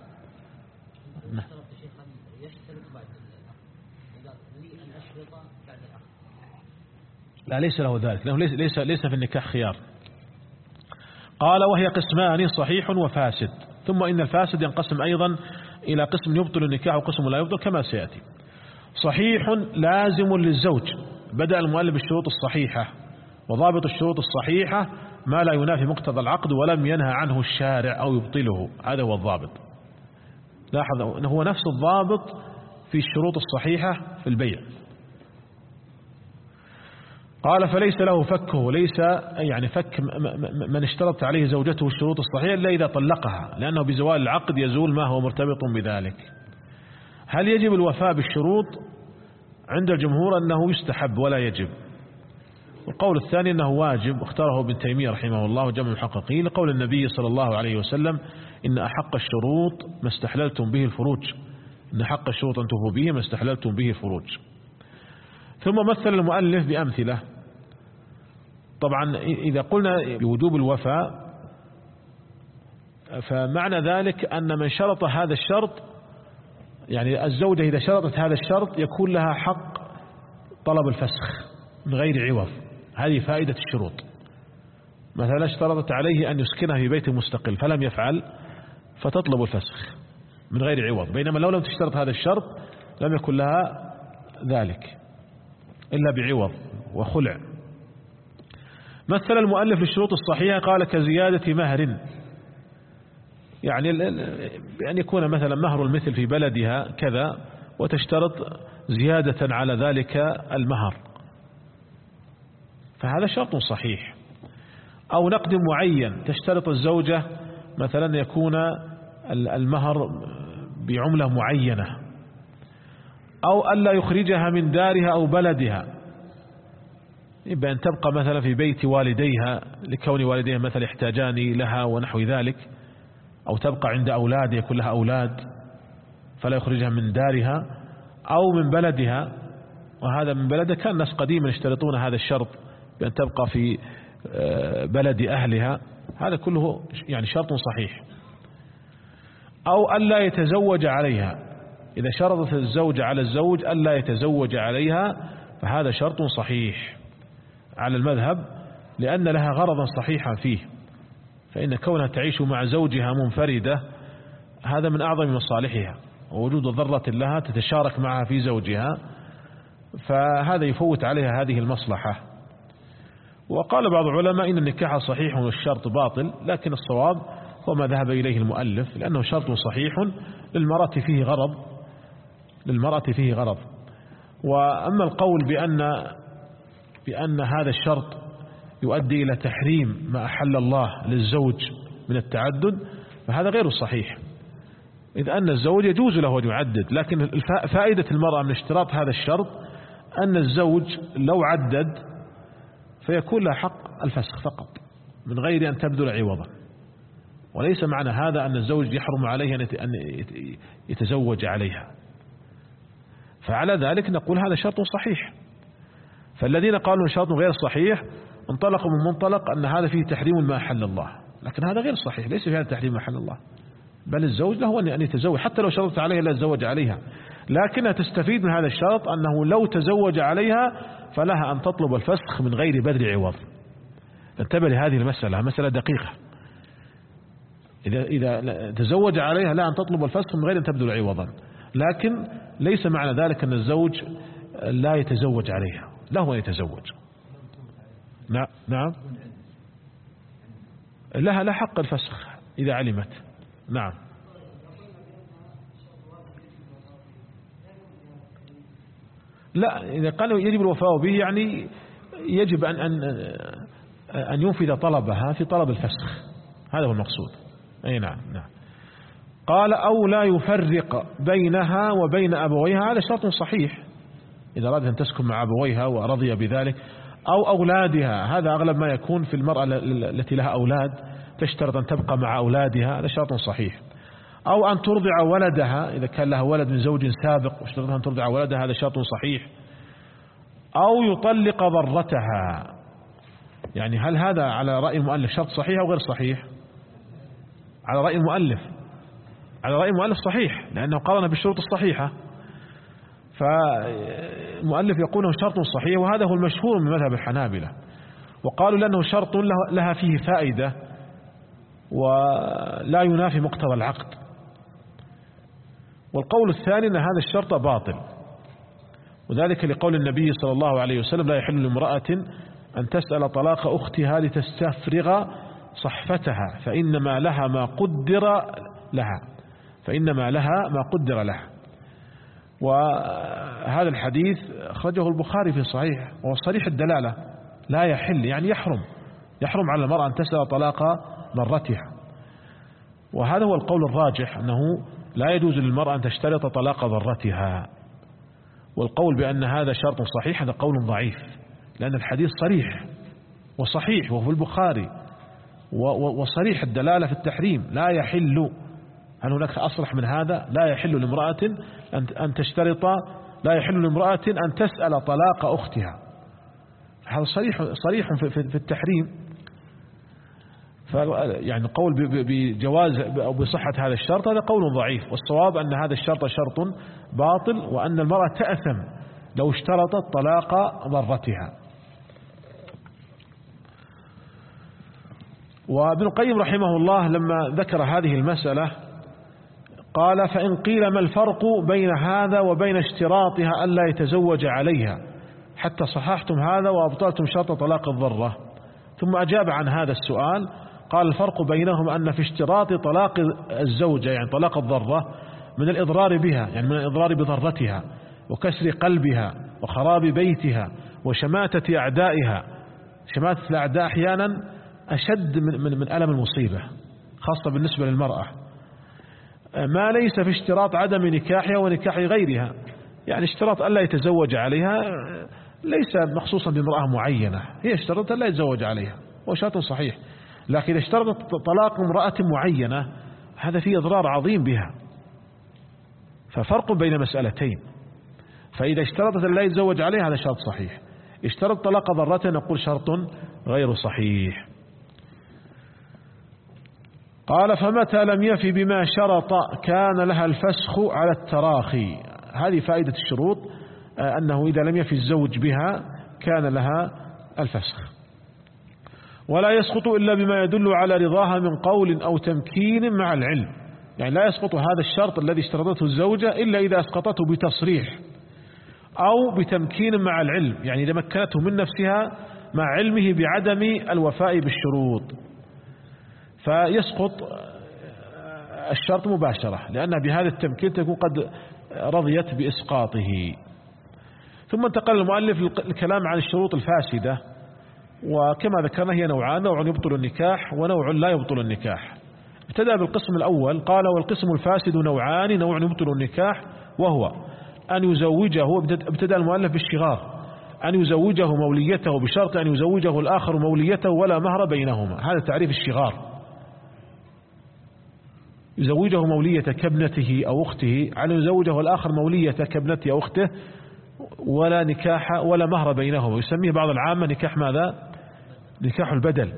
لا ليس له ذلك، لأنه ليس, ليس, ليس في النكاح خيار. قال وهي قسمان صحيح وفاسد، ثم إن الفاسد ينقسم أيضا إلى قسم يبطل النكاح وقسم لا يبطل كما سيأتي. صحيح لازم للزوج، بدأ المؤلف بالشروط الصحيحة، وضابط الشروط الصحيحة ما لا ينافي مقتضى العقد ولم ينهى عنه الشارع أو يبطله، هذا هو الضابط. لاحظ أنه هو نفس الضابط في الشروط الصحيحة في البيع. قال فليس له فكه، ليس يعني فك من اشترط عليه زوجته الشروط الصحيحة إلا إذا طلقها، لأنه بزوال العقد يزول ما هو مرتبط بذلك. هل يجب الوفاء بالشروط؟ عند الجمهور أنه يستحب ولا يجب، والقول الثاني أنه واجب، واختاره ابن تيمية رحمه الله وجمع المحققين لقول النبي صلى الله عليه وسلم إن أحق الشروط ما استحللتم به الفروج، إن أحق الشروط أن توفوا به ما استحللتم به الفروج. ثم مثل المؤلف بأمثلة. طبعا إذا قلنا بوجوب الوفاء فمعنى ذلك أن من شرط هذا الشرط، يعني الزوجة إذا شرطت هذا الشرط يكون لها حق طلب الفسخ من غير عوض. هذه فائدة الشروط. مثلا اشترطت عليه أن يسكنها في بيت مستقل فلم يفعل فتطلب الفسخ من غير عوض، بينما لو لم تشترط هذا الشرط لم يكن لها ذلك إلا بعوض وخلع. مثل المؤلف للشروط الصحيحة قال كزيادة مهر، يعني أن يكون مثلا مهر المثل في بلدها كذا وتشترط زيادة على ذلك المهر، فهذا شرط صحيح. أو نقد معين، تشترط الزوجة مثلا يكون المهر بعملة معينة، أو ألا يخرجها من دارها أو بلدها، يبقى أن تبقى مثلا في بيت والديها لكون والديها مثلا يحتاجان لها ونحو ذلك، أو تبقى عند أولادها يكون لها أولاد فلا يخرجها من دارها أو من بلدها. وهذا من بلدها كان الناس قديما يشترطون هذا الشرط بأن تبقى في بلد أهلها، هذا كله يعني شرط صحيح. أو ألا يتزوج عليها، إذا شرطت الزوج على الزوج ألا يتزوج عليها فهذا شرط صحيح على المذهب، لأن لها غرضا صحيحا فيه، فإن كونها تعيش مع زوجها منفردة هذا من أعظم مصالحها، ووجود ضرة لها تتشارك معها في زوجها، فهذا يفوت عليها هذه المصلحة. وقال بعض العلماء إن النكاح صحيح والشرط باطل، لكن الصواب هو ما ذهب إليه المؤلف، لأنه شرط صحيح للمرأة فيه غرض للمرأة فيه غرض. وأما القول بأن بأن هذا الشرط يؤدي إلى تحريم ما أحل الله للزوج من التعدد فهذا غير صحيح، إذ أن الزوج يجوز له أن يعدد، لكن فائدة المرأة من اشتراط هذا الشرط أن الزوج لو عدد فيكون له حق الفسخ فقط من غير أن تبذل عوضا، وليس معنى هذا أن الزوج يحرم عليه أن يتزوج عليها. فعلى ذلك نقول هذا شرط صحيح. فالذين قالوا شرط غير صحيح انطلقوا من منطلق أن هذا فيه تحريم ما أحل الله، لكن هذا غير صحيح، ليس فيه تحريم ما أحل الله، بل الزوج له أن يتزوج حتى لو شرطت عليها لا يتزوج عليها، لكنها تستفيد من هذا الشرط أنه لو تزوج عليها فلها أن تطلب الفسخ من غير بذل عوض. انتبه لهذه المسألة، مسألة دقيقة. إذا إذا تزوج عليها لا أن تطلب الفسخ من غير أن تبذل عوضا، لكن ليس معنى ذلك أن الزوج لا يتزوج عليها، له أن يتزوج. نعم نعم لها لا حق الفسخ إذا علمت. نعم لا، إذا قالوا يجب الوفاء به يعني يجب أن أن أن ينفذ طلبها في طلب الفسخ، هذا هو المقصود. أي نعم نعم. قال أو لا يفرق بينها وبين أبويها، هذا شرط صحيح إذا أراد أن تسكن مع أبويها ورضي بذلك، أو أولادها، هذا أغلب ما يكون في المرأة التي لها أولاد تشترط أن تبقى مع أولادها، هذا شرط صحيح. أو أن ترضع ولدها إذا كان لها ولد من زوج سابق واشترطها أن ترضع ولدها، هذا شرط صحيح. أو يطلق ضرتها، يعني هل هذا على رأي المؤلف شرط صحيح أو غير صحيح؟ على رأي المؤلف على رأي المؤلف صحيح، لأنه قارن بالشروط الصحيحة. المؤلف يقول انه شرط صحيح، وهذا هو المشهور من مذهب الحنابلة، وقالوا لأنه شرط لها فيه فائدة ولا ينافي مقتضى العقد. والقول الثاني أن هذا الشرط باطل، وذلك لقول النبي صلى الله عليه وسلم: لا يحل لامرأة أن تسأل طلاق أختها لتستفرغ صحفتها فإنما لها ما قدر لها فإنما لها ما قدر لها. وهذا الحديث أخرجه البخاري في صحيح، وهو صريح الدلالة، لا يحل يعني يحرم يحرم على المرأة أن تسأل طلاق ضرتها. وهذا هو القول الراجح، أنه لا يجوز للمرأة أن تشترط طلاق ضرتها. والقول بأن هذا شرط صحيح هذا قول ضعيف، لأن الحديث صريح وصحيح وهو في البخاري وصريح الدلالة في التحريم، لا يحل. هل هناك أصرح من هذا؟ لا يحل لامرأة أن تشترط، لا يحل لامرأة أن تسأل طلاق أختها، هذا صريح صريح في التحريم. يعني قول بجواز أو بصحة هذا الشرط هذا قول ضعيف، والصواب أن هذا الشرط شرط باطل، وأن المرأة تأثم لو اشترطت طلاق ضرتها. وابن القيم رحمه الله لما ذكر هذه المسألة قال: فإن قيل ما الفرق بين هذا وبين اشتراطها ألا يتزوج عليها حتى صححتم هذا وأبطلتم شرط طلاق الضرة؟ ثم أجاب عن هذا السؤال قال: الفرق بينهم أن في اشتراط طلاق الزوجة يعني طلاق الضرة من الإضرار بها، يعني من الإضرار بضرتها وكسر قلبها وخراب بيتها وشماتة أعدائها. شماتة الأعداء أحيانا أشد من, من, من ألم المصيبة، خاصة بالنسبة للمرأة، ما ليس في اشتراط عدم نكاحها ونكاح غيرها. يعني اشتراط ألا يتزوج عليها ليس مخصوصا بامرأة معينة، هي اشترطت ألا يتزوج عليها وشرط صحيح، لكن اشترطت طلاق امرأة معينة هذا فيه إضرار عظيم بها. ففرق بين مسألتين، فإذا اشترطت ألا يتزوج عليها هذا شرط صحيح، اشترط طلاق ضرته نقول شرط غير صحيح. قال: فمتى لم يفي بما شرط كان لها الفسخ على التراخي. هذه فائدة الشروط، أنه إذا لم يفي الزوج بها كان لها الفسخ. ولا يسقط إلا بما يدل على رضاها من قول أو تمكين مع العلم، يعني لا يسقط هذا الشرط الذي اشترطته الزوجة إلا إذا أسقطته بتصريح أو بتمكين مع العلم، يعني إذا مكنته من نفسها مع علمه بعدم الوفاء بالشروط، فيسقط الشرط مباشرة، لأن بهذا التمكين تكون قد رضيت بإسقاطه. ثم انتقل المؤلف الكلام عن الشروط الفاسدة، وكما ذكرنا هي نوعان: نوع يبطل النكاح ونوع لا يبطل النكاح. ابتدأ بالقسم الأول قال: والقسم الفاسد نوعان: نوع يبطل النكاح وهو أن يزوجه، ابتدأ المؤلف بالشغار، أن يزوجه موليته بشرط أن يزوجه الآخر موليته ولا مهر بينهما. هذا تعريف الشغار، يزوجه مولية كابنته أو أخته على يزوجه الآخر مولية كابنته أو أخته ولا نكاح ولا مهر بينهما، يسميه بعض العامة نكاح ماذا؟ نكاح البدل.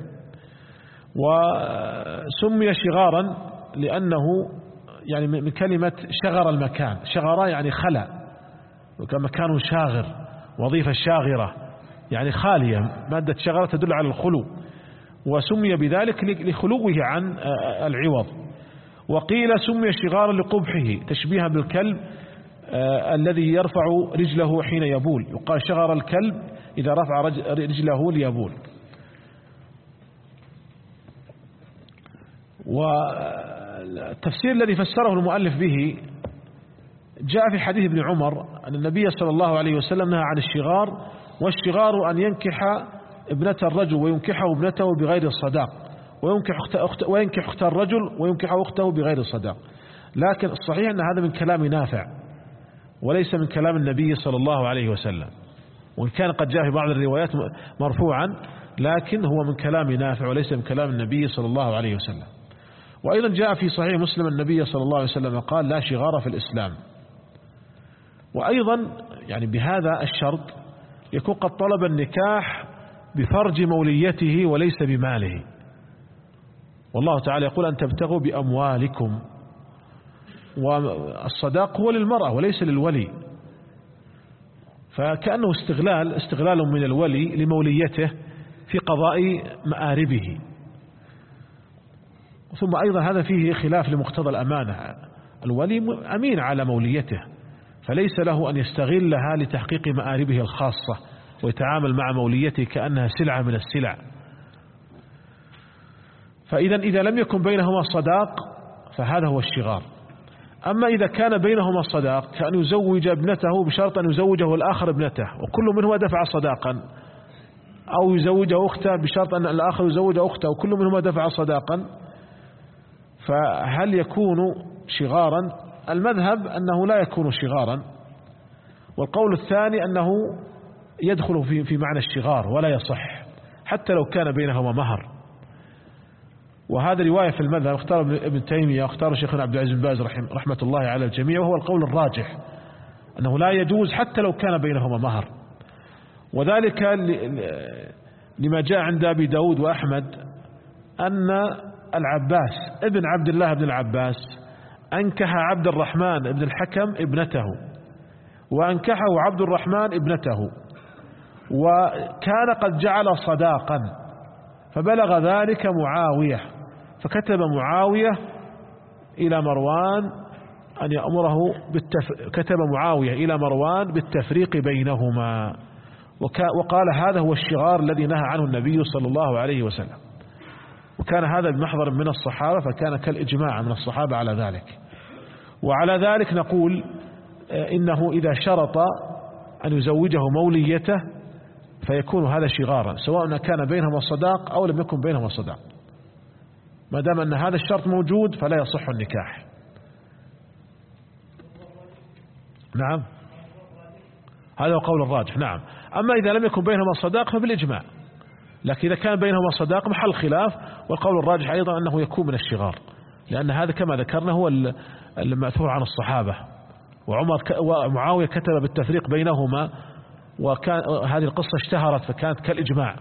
وسمي شغارا لأنه يعني من كلمة شغر المكان، شغر يعني خلى، وكان مكان شاغر، وظيفة شاغرة يعني خالية، مادة شغرة تدل على الخلو، وسمي بذلك لخلوه عن العوض. وقيل سمي شغارا لقبحه تشبيها بالكلب آه الذي يرفع رجله حين يبول، يقال شغر الكلب إذا رفع رجله ليبول. والتفسير الذي فسره المؤلف به جاء في حديث ابن عمر أن النبي صلى الله عليه وسلم نهى عن الشغار، والشغار أن ينكح ابنة الرجل وينكحه ابنته بغير الصداق، وينكح أخت وينكح أخت الرجل وينكح أخته بغير الصداق. لكن الصحيح أن هذا من كلام نافع وليس من كلام النبي صلى الله عليه وسلم، وإن كان قد جاء في بعض الروايات مرفوعا، لكن هو من كلام نافع وليس من كلام النبي صلى الله عليه وسلم. وأيضا جاء في صحيح مسلم النبي صلى الله عليه وسلم قال: لا شغار في الإسلام. وأيضا يعني بهذا الشرط يكون قد طلب النكاح بفرج موليته وليس بماله، والله تعالى يقول: أن تبتغوا بأموالكم، والصداق هو للمرأة وليس للولي، فكأنه استغلال استغلال من الولي لموليته في قضاء مآربه. ثم أيضا هذا فيه خلاف لمقتضى الأمانة، الولي أمين على موليته، فليس له أن يستغلها لتحقيق مآربه الخاصة ويتعامل مع موليته كأنها سلعة من السلع. فإذا إذا لم يكن بينهما صداق فهذا هو الشغار. أما إذا كان بينهما صداق كأن يزوج ابنته بشرط أن يزوجه الآخر ابنته وكل منهما دفع صداقا، أو يزوج أخته بشرط أن الآخر يزوج أخته وكل منهما دفع صداقا، فهل يكون شغارا؟ المذهب أنه لا يكون شغارا، والقول الثاني أنه يدخل في في معنى الشغار ولا يصح حتى لو كان بينهما مهر. وهذا رواية في المذهب اختار ابن تيمية واختار شيخنا عبد العزيز بن باز رحمة الله على الجميع، وهو القول الراجح أنه لا يجوز حتى لو كان بينهما مهر. وذلك لما جاء عند أبي داود وأحمد أن العباس ابن عبد الله بن العباس أنكح عبد الرحمن بن الحكم ابنته، وأنكحه عبد الرحمن ابنته، وكان قد جعل صداقا، فبلغ ذلك معاوية، فكتب معاوية إلى مروان أن يأمره بالتف... كتب معاوية إلى مروان بالتفريق بينهما، وك... وقال هذا هو الشغار الذي نهى عنه النبي صلى الله عليه وسلم. وكان هذا بمحضر من الصحابة، فكان كالإجماع من الصحابة على ذلك. وعلى ذلك نقول إنه إذا شرط أن يزوجه موليته فيكون هذا شغارا، سواء كان بينهما صداق أو لم يكن بينهما صداق، ما دام أن هذا الشرط موجود فلا يصح النكاح. نعم، هذا هو قول الراجح. نعم، أما إذا لم يكن بينهما صداق فبالإجماع، لكن إذا كان بينهما صداق محل خلاف، والقول الراجح أيضا أنه يكون من الشغار، لأن هذا كما ذكرنا هو المأثور عن الصحابة. وعمر ومعاوية كتب بالتفريق بينهما، وكان هذه القصة اشتهرت فكانت كالإجماع.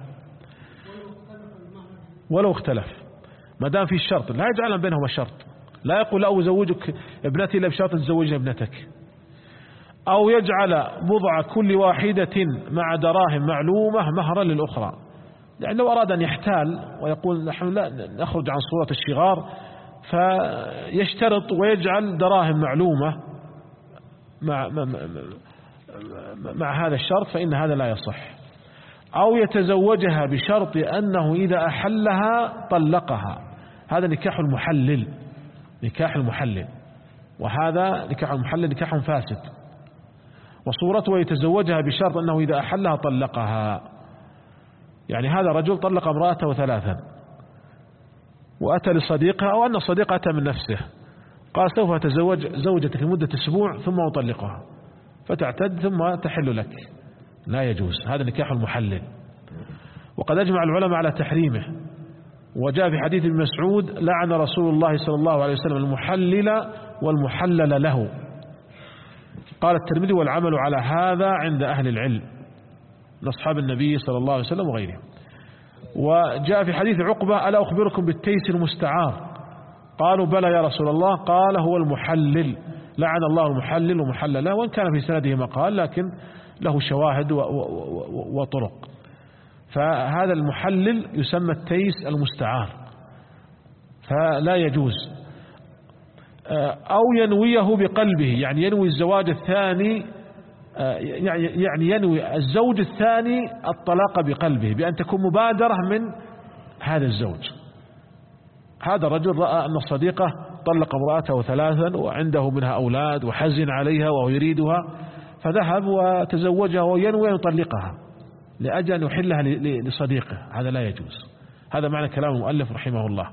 ولو اختلف ما دام في الشرط، لا يجعل بينهما شرط، لا يقول لا أزوجك ابنتي إلا بشرط تزوجني ابنتك، أو يجعل بضع كل واحدة مع دراهم معلومة مهرا للأخرى، يعني لو أراد أن يحتال ويقول نحن لا نخرج عن صورة الشغار فيشترط ويجعل دراهم معلومة مع, مع, مع هذا الشرط، فإن هذا لا يصح. أو يتزوجها بشرط أنه إذا أحلها طلقها، هذا نكاح المحلل، نكاح المحلل، وهذا نكاح المحلل نكاح فاسد. وصورته يتزوجها بشرط أنه إذا أحلها طلقها، يعني هذا رجل طلق امرأته ثلاثا وأتى لصديقها، أو أن صديقها أتى من نفسه قال سوف أتزوج زوجتك لمدة أسبوع ثم أطلقها، فتعتد ثم تحل لك، لا يجوز، هذا نكاح المحلل. وقد أجمع العلماء على تحريمه، وجاء في حديث ابن مسعود لعن رسول الله صلى الله عليه وسلم المحلل والمحلل له. قال الترمذي والعمل على هذا عند أهل العلم من أصحاب النبي صلى الله عليه وسلم وغيرهم. وجاء في حديث عقبة ألا أخبركم بالتيس المستعار؟ قالوا بلى يا رسول الله، قال هو المحلل، لعن الله المحلل ومحلل له، وإن كان في سنده مقال لكن له شواهد وطرق. فهذا المحلل يسمى التيس المستعار، فلا يجوز. أو ينويه بقلبه، يعني ينوي الزواج الثاني، يعني ينوي الزوج الثاني الطلاق بقلبه، بأن تكون مبادرة من هذا الزوج. هذا الرجل رأى أن صديقه طلق امرأته ثلاثا وعنده منها أولاد وحزن عليها وهو يريدها، فذهب وتزوجها وينوي أن يطلقها لأجل أن يحلها لصديقه، هذا لا يجوز. هذا معنى كلام المؤلف رحمه الله.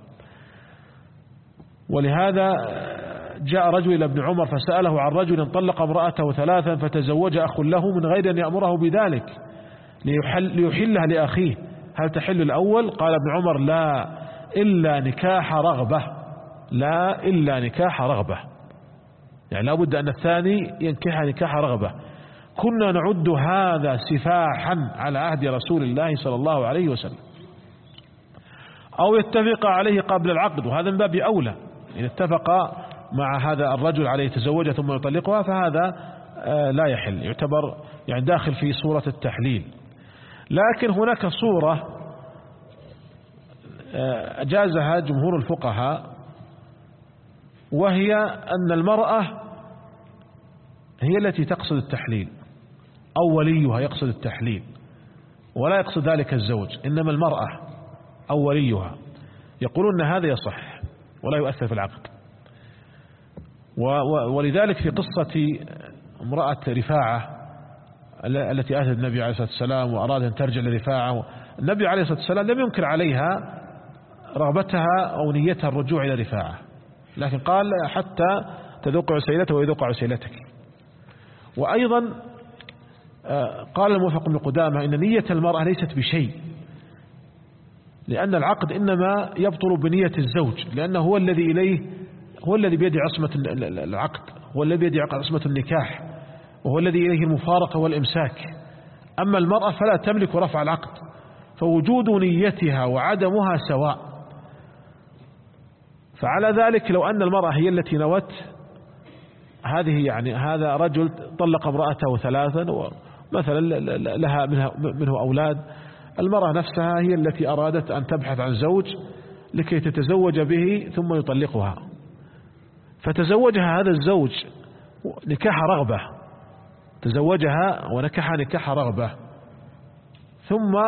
ولهذا جاء رجل إلى ابن عمر فسأله عن رجل طلق امرأته ثلاثا فتزوج أخ له من غير أن يأمره بذلك ليحل ليحلها لأخيه، هل تحل الأول؟ قال ابن عمر لا إلا نكاح رغبة، لا إلا نكاح رغبة، يعني لا بد أن الثاني ينكحها نكاح رغبة. كنا نعد هذا سفاحا على عهد رسول الله صلى الله عليه وسلم. أو يتفق عليه قبل العقد، وهذا من باب أولى، إذا اتفق مع هذا الرجل عليه يتزوجها ثم يطلقها فهذا لا يحل، يعتبر يعني داخل في صورة التحليل. لكن هناك صورة أجازها جمهور الفقهاء، وهي أن المرأة هي التي تقصد التحليل أو وليها يقصد التحليل، ولا يقصد ذلك الزوج، إنما المرأة أو وليها. يقولون أن هذا يصح ولا يؤثر في العقد. ولذلك في قصة امرأة رفاعة التي أتت النبي عليه الصلاة والسلام وأراد أن ترجع لرفاعة، النبي عليه الصلاة والسلام لم ينكر عليها رغبتها أو نيتها الرجوع إلى رفاعة، لكن قال حتى تذوق عسيلته ويذوق عسيلتك. وأيضا قال الموفق بن قدامة إن نية المرأة ليست بشيء، لأن العقد إنما يبطل بنية الزوج، لأنه هو الذي إليه هو الذي بيده عصمة العقد، هو الذي بيده عصمة النكاح، وهو الذي إليه المفارقة والإمساك. أما المرأة فلا تملك رفع العقد، فوجود نيتها وعدمها سواء. فعلى ذلك لو أن المرأة هي التي نوت هذه، يعني هذا رجل طلق امرأته ثلاثا مثلا لها منها منه أولاد، المرأة نفسها هي التي أرادت أن تبحث عن زوج لكي تتزوج به ثم يطلقها، فتزوجها هذا الزوج نكاح رغبة، تزوجها ونكحها نكاح رغبة ثم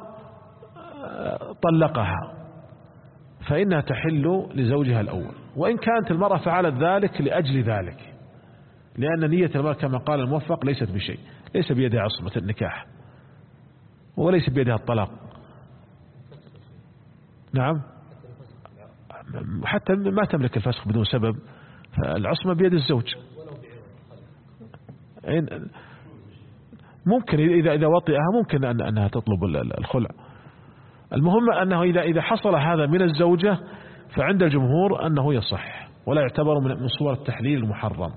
طلقها، فإنها تحل لزوجها الأول، وإن كانت المرأة فعلت ذلك لأجل ذلك، لأن نية المرأة كما قال الموفق ليست بشيء، ليس بيدها عصمة النكاح وليس بيدها الطلاق. نعم، حتى ما تملك الفسخ بدون سبب، فالعصمة بيد الزوج. ممكن إذا إذا وطئها ممكن أن أنها تطلب الخلع. المهم أنه إذا إذا حصل هذا من الزوجة فعند الجمهور أنه يصح ولا يعتبر من صور التحليل المحرم.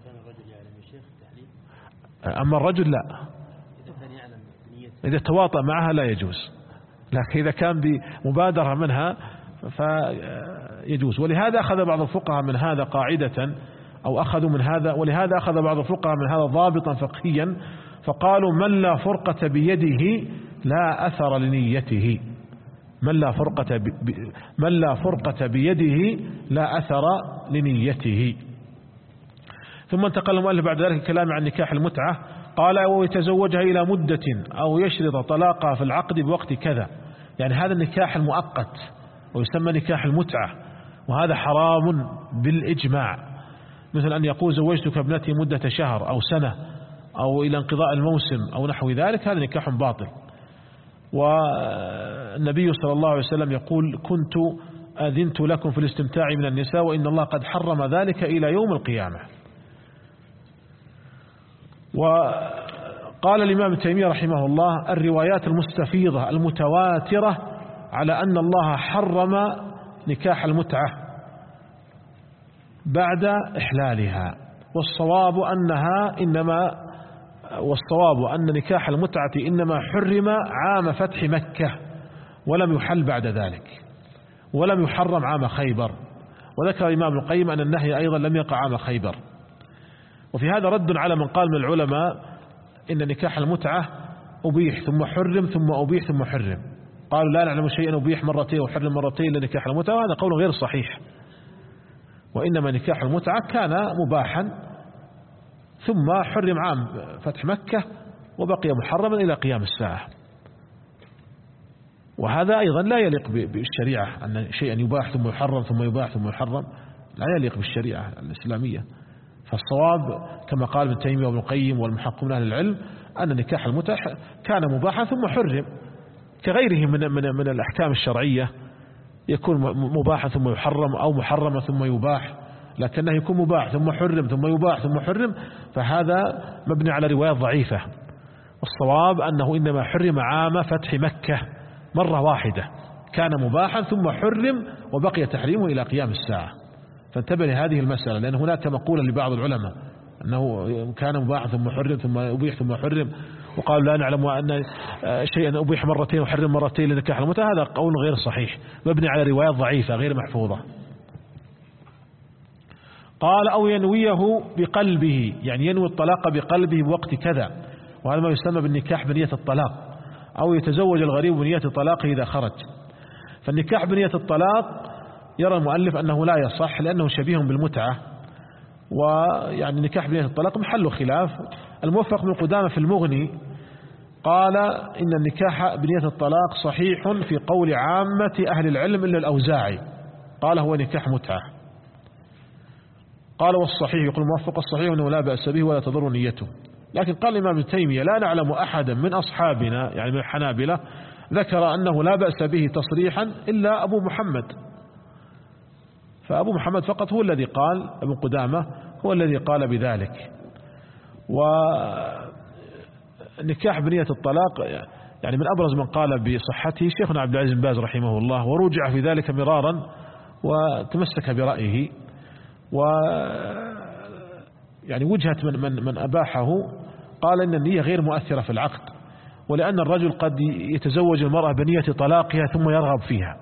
أما الرجل لا، إذا تواطأ معها لا يجوز، لكن إذا كان بمبادرة منها فيجوز. ولهذا أخذ بعض الفقهاء من هذا قاعدة، أو أخذوا من هذا، ولهذا أخذ بعض الفقهاء من هذا ضابطا فقهيا، فقالوا من لا فرقة بيده لا أثر لنيته، من لا فرقة ب... من لا فرقة بيده لا أثر لنيته. ثم انتقل المؤلف بعد ذلك الكلام عن نكاح المتعة، قال ويتزوجها إلى مدة أو يشرط طلاقها في العقد بوقت كذا، يعني هذا النكاح المؤقت ويسمى نكاح المتعة، وهذا حرام بالإجماع، مثل أن يقول زوجتك ابنتي مدة شهر أو سنة أو إلى انقضاء الموسم أو نحو ذلك، هذا نكاح باطل. والنبي صلى الله عليه وسلم يقول كنت أذنت لكم في الاستمتاع من النساء وإن الله قد حرم ذلك إلى يوم القيامة. وقال الإمام ابن تيمية رحمه الله الروايات المستفيضة المتواترة على أن الله حرم نكاح المتعة بعد إحلالها، والصواب أنها إنما والصواب أن نكاح المتعة إنما حرم عام فتح مكة ولم يحل بعد ذلك، ولم يحرم عام خيبر. وذكر الإمام ابن القيم أن النهي أيضا لم يقع عام خيبر. وفي هذا رد على من قال من العلماء إن نكاح المتعة أبيح ثم حرم ثم أبيح ثم حرم، قالوا لا نعلم شيئا أبيح مرتين وحرم مرتين لنكاح المتعة، وهذا قول غير صحيح، وإنما نكاح المتعة كان مباحا ثم حرم عام فتح مكة وبقي محرما إلى قيام الساعة. وهذا أيضا لا يليق بالشريعة، أن شيئا يباح ثم يحرم ثم يباح ثم يحرم، لا يليق بالشريعة الإسلامية. فالصواب كما قال ابن تيمية وابن القيم والمحققون من أهل العلم أن نكاح المتعة كان مباحا ثم حرم، كغيره من من من الأحكام الشرعية يكون مباحا ثم يحرم أو محرما ثم يباح، لكنه يكون مباح ثم حرم ثم يباح ثم حرم، فهذا مبني على رواية ضعيفة. والصواب أنه إنما حرم عام فتح مكة مرة واحدة، كان مباحا ثم حرم وبقي تحريمه إلى قيام الساعة. فانتبه لهذه المسألة، لأن هناك مقولة لبعض العلماء أنه كان مباحا ثم حرم ثم أبيح ثم حرم، وقالوا لا نعلم أن شيئا أبيح مرتين وحرم مرتين لنكاح المتعة، هذا قول غير صحيح مبني على روايات ضعيفة غير محفوظة. قال أو ينويه بقلبه، يعني ينوي الطلاق بقلبه بوقت كذا، وهذا ما يسمى بالنكاح بنية الطلاق، أو يتزوج الغريب بنية طلاقه إذا خرج. فالنكاح بنية الطلاق يرى المؤلف أنه لا يصح لأنه شبيه بالمتعة، ويعني نكاح بنية الطلاق محل خلاف. الموفق بن قدامة في المغني قال إن النكاح بنية الطلاق صحيح في قول عامة أهل العلم إلا الأوزاعي، قال هو نكاح متعة. قال والصحيح، يقول الموفق الصحيح أنه لا بأس به ولا تضر نيته. لكن قال الإمام ابن تيمية لا نعلم أحدا من أصحابنا يعني من الحنابلة ذكر أنه لا بأس به تصريحا إلا أبو محمد، فأبو محمد فقط هو الذي قال، ابن قدامة هو الذي قال بذلك. ونكاح بنية الطلاق يعني من أبرز من قال بصحته شيخنا عبد العزيز بن باز رحمه الله، ورجع في ذلك مرارا وتمسك برأيه. و يعني وجهة من, من, من أباحه قال إن النية غير مؤثرة في العقد، ولأن الرجل قد يتزوج المرأة بنية طلاقها ثم يرغب فيها.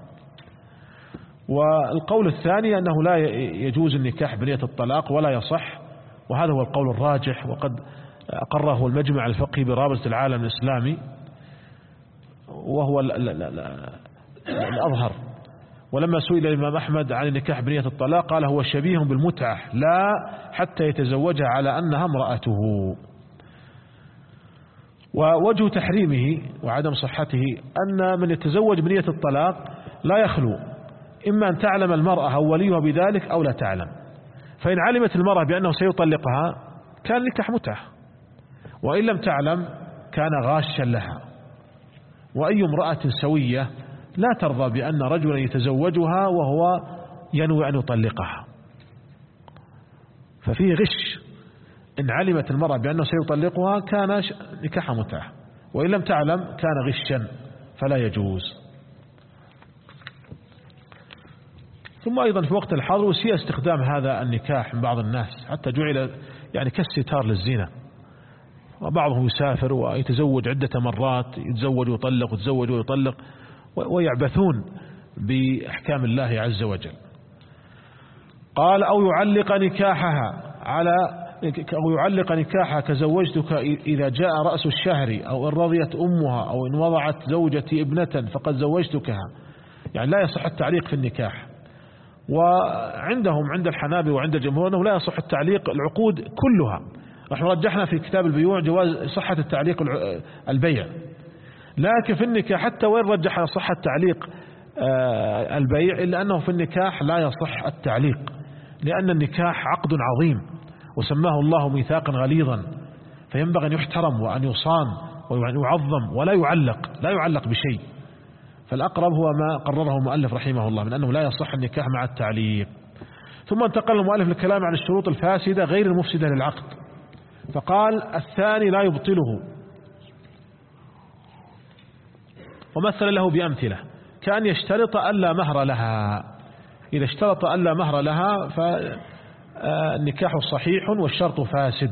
والقول الثاني أنه لا يجوز النكاح بنية الطلاق ولا يصح، وهذا هو القول الراجح، وقد أقره المجمع الفقهي برابطة العالم الإسلامي، وهو الأظهر. ولما سئل الإمام أحمد عن النكاح بنية الطلاق قال هو شبيه بالمتعة لا حتى يتزوجها على أنها امرأته. ووجه تحريمه وعدم صحته أن من يتزوج بنية الطلاق لا يخلو، إما أن تعلم المرأة أو وليها بذلك أو لا تعلم. فإن علمت المرأة بأنه سيطلقها كان نكاح متعة، وإن لم تعلم كان غاشا لها. وأي امرأة سوية لا ترضى بأن رجلا يتزوجها وهو ينوي أن يطلقها، ففيه غش. إن علمت المرأة بأنه سيطلقها كان نكاح متعة، وإن لم تعلم كان غشا فلا يجوز. ثم أيضا في وقت الحاضر وسيء استخدام هذا النكاح من بعض الناس، حتى جعل يعني كالستار للزنا، وبعضهم يسافر ويتزوج عدة مرات، يتزوج ويطلق ويتزوج ويطلق، ويعبثون بأحكام الله عز وجل. قال أو يعلق نكاحها على أو يعلق نكاحها كزوجتك إذا جاء رأس الشهر، أو إن رضيت أمها، أو إن وضعت زوجتي ابنة فقد زوجتكها. يعني لا يصح التعليق في النكاح. وعندهم عند الحنابلة وعند الجمهور أنه لا يصح التعليق العقود كلها. نحن رجحنا في كتاب البيوع جواز صحة التعليق البيع، لكن في النكاح حتى وين رجح صحة تعليق البيع إلا أنه في النكاح لا يصح التعليق، لأن النكاح عقد عظيم وسماه الله ميثاقا غليظا، فينبغي أن يحترم وأن يصان ويعظم ولا يعلق، لا يعلق بشيء. فالأقرب هو ما قرره المؤلف رحمه الله من أنه لا يصح النكاح مع التعليق. ثم انتقل المؤلف للكلام عن الشروط الفاسدة غير المفسدة للعقد، فقال الثاني لا يبطله، ومثل له بأمثلة كأن يشترط ألا مهر لها. إذا اشترط ألا مهر لها فالنكاح صحيح والشرط فاسد.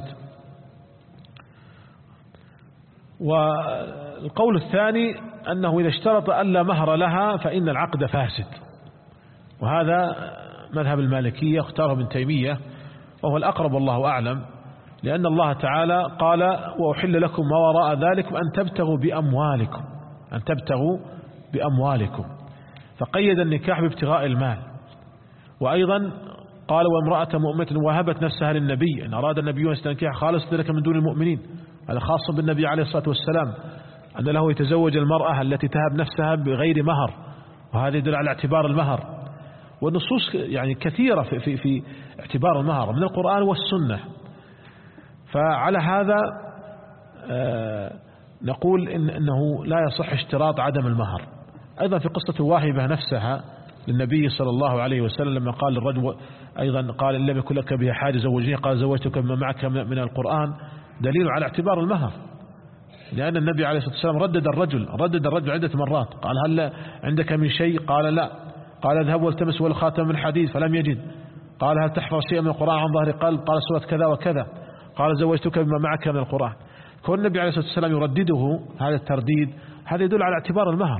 والقول الثاني أنه إذا اشترط ألا مهر لها فإن العقد فاسد، وهذا مذهب المالكية اختاره ابن تيمية، وهو الأقرب والله أعلم، لأن الله تعالى قال وأحل لكم ما وراء ذلك أن تبتغوا بأموالكم أن تبتغوا بأموالكم فقيد النكاح بابتغاء المال. وأيضا قال وامرأة مؤمنة وهبت نفسها للنبي إن أراد النبي أن يستنكح خالص ذلك من دون المؤمنين، هذا خاص بالنبي عليه الصلاة والسلام، أن له يتزوج المرأة التي تهب نفسها بغير مهر، وهذا يدل على اعتبار المهر. والنصوص يعني كثيرة في, في, في اعتبار المهر من القرآن والسنة. فعلى هذا آه نقول إن إنه لا يصح اشتراط عدم المهر. أيضا في قصة واهبة نفسها للنبي صلى الله عليه وسلم لما قال للرجل أيضا قال إن لم يكن لك بها حاجة زوجيه، قال زوجتك بما معك من القرآن، دليل على اعتبار المهر، لأن النبي عليه الصلاة والسلام ردد الرجل ردد الرجل عدة مرات، قال هل عندك من شيء؟ قال لا. قال اذهب والتمس ولو خاتم من حديد فلم يجد. قال هل تحفظ شيئا من القرآن عن ظهر قلب؟ قال سورة كذا وكذا. قال زوجتك بما معك من القرآن. كون النبي عليه الصلاة والسلام يردده هذا الترديد هذا يدل على اعتبار المهر.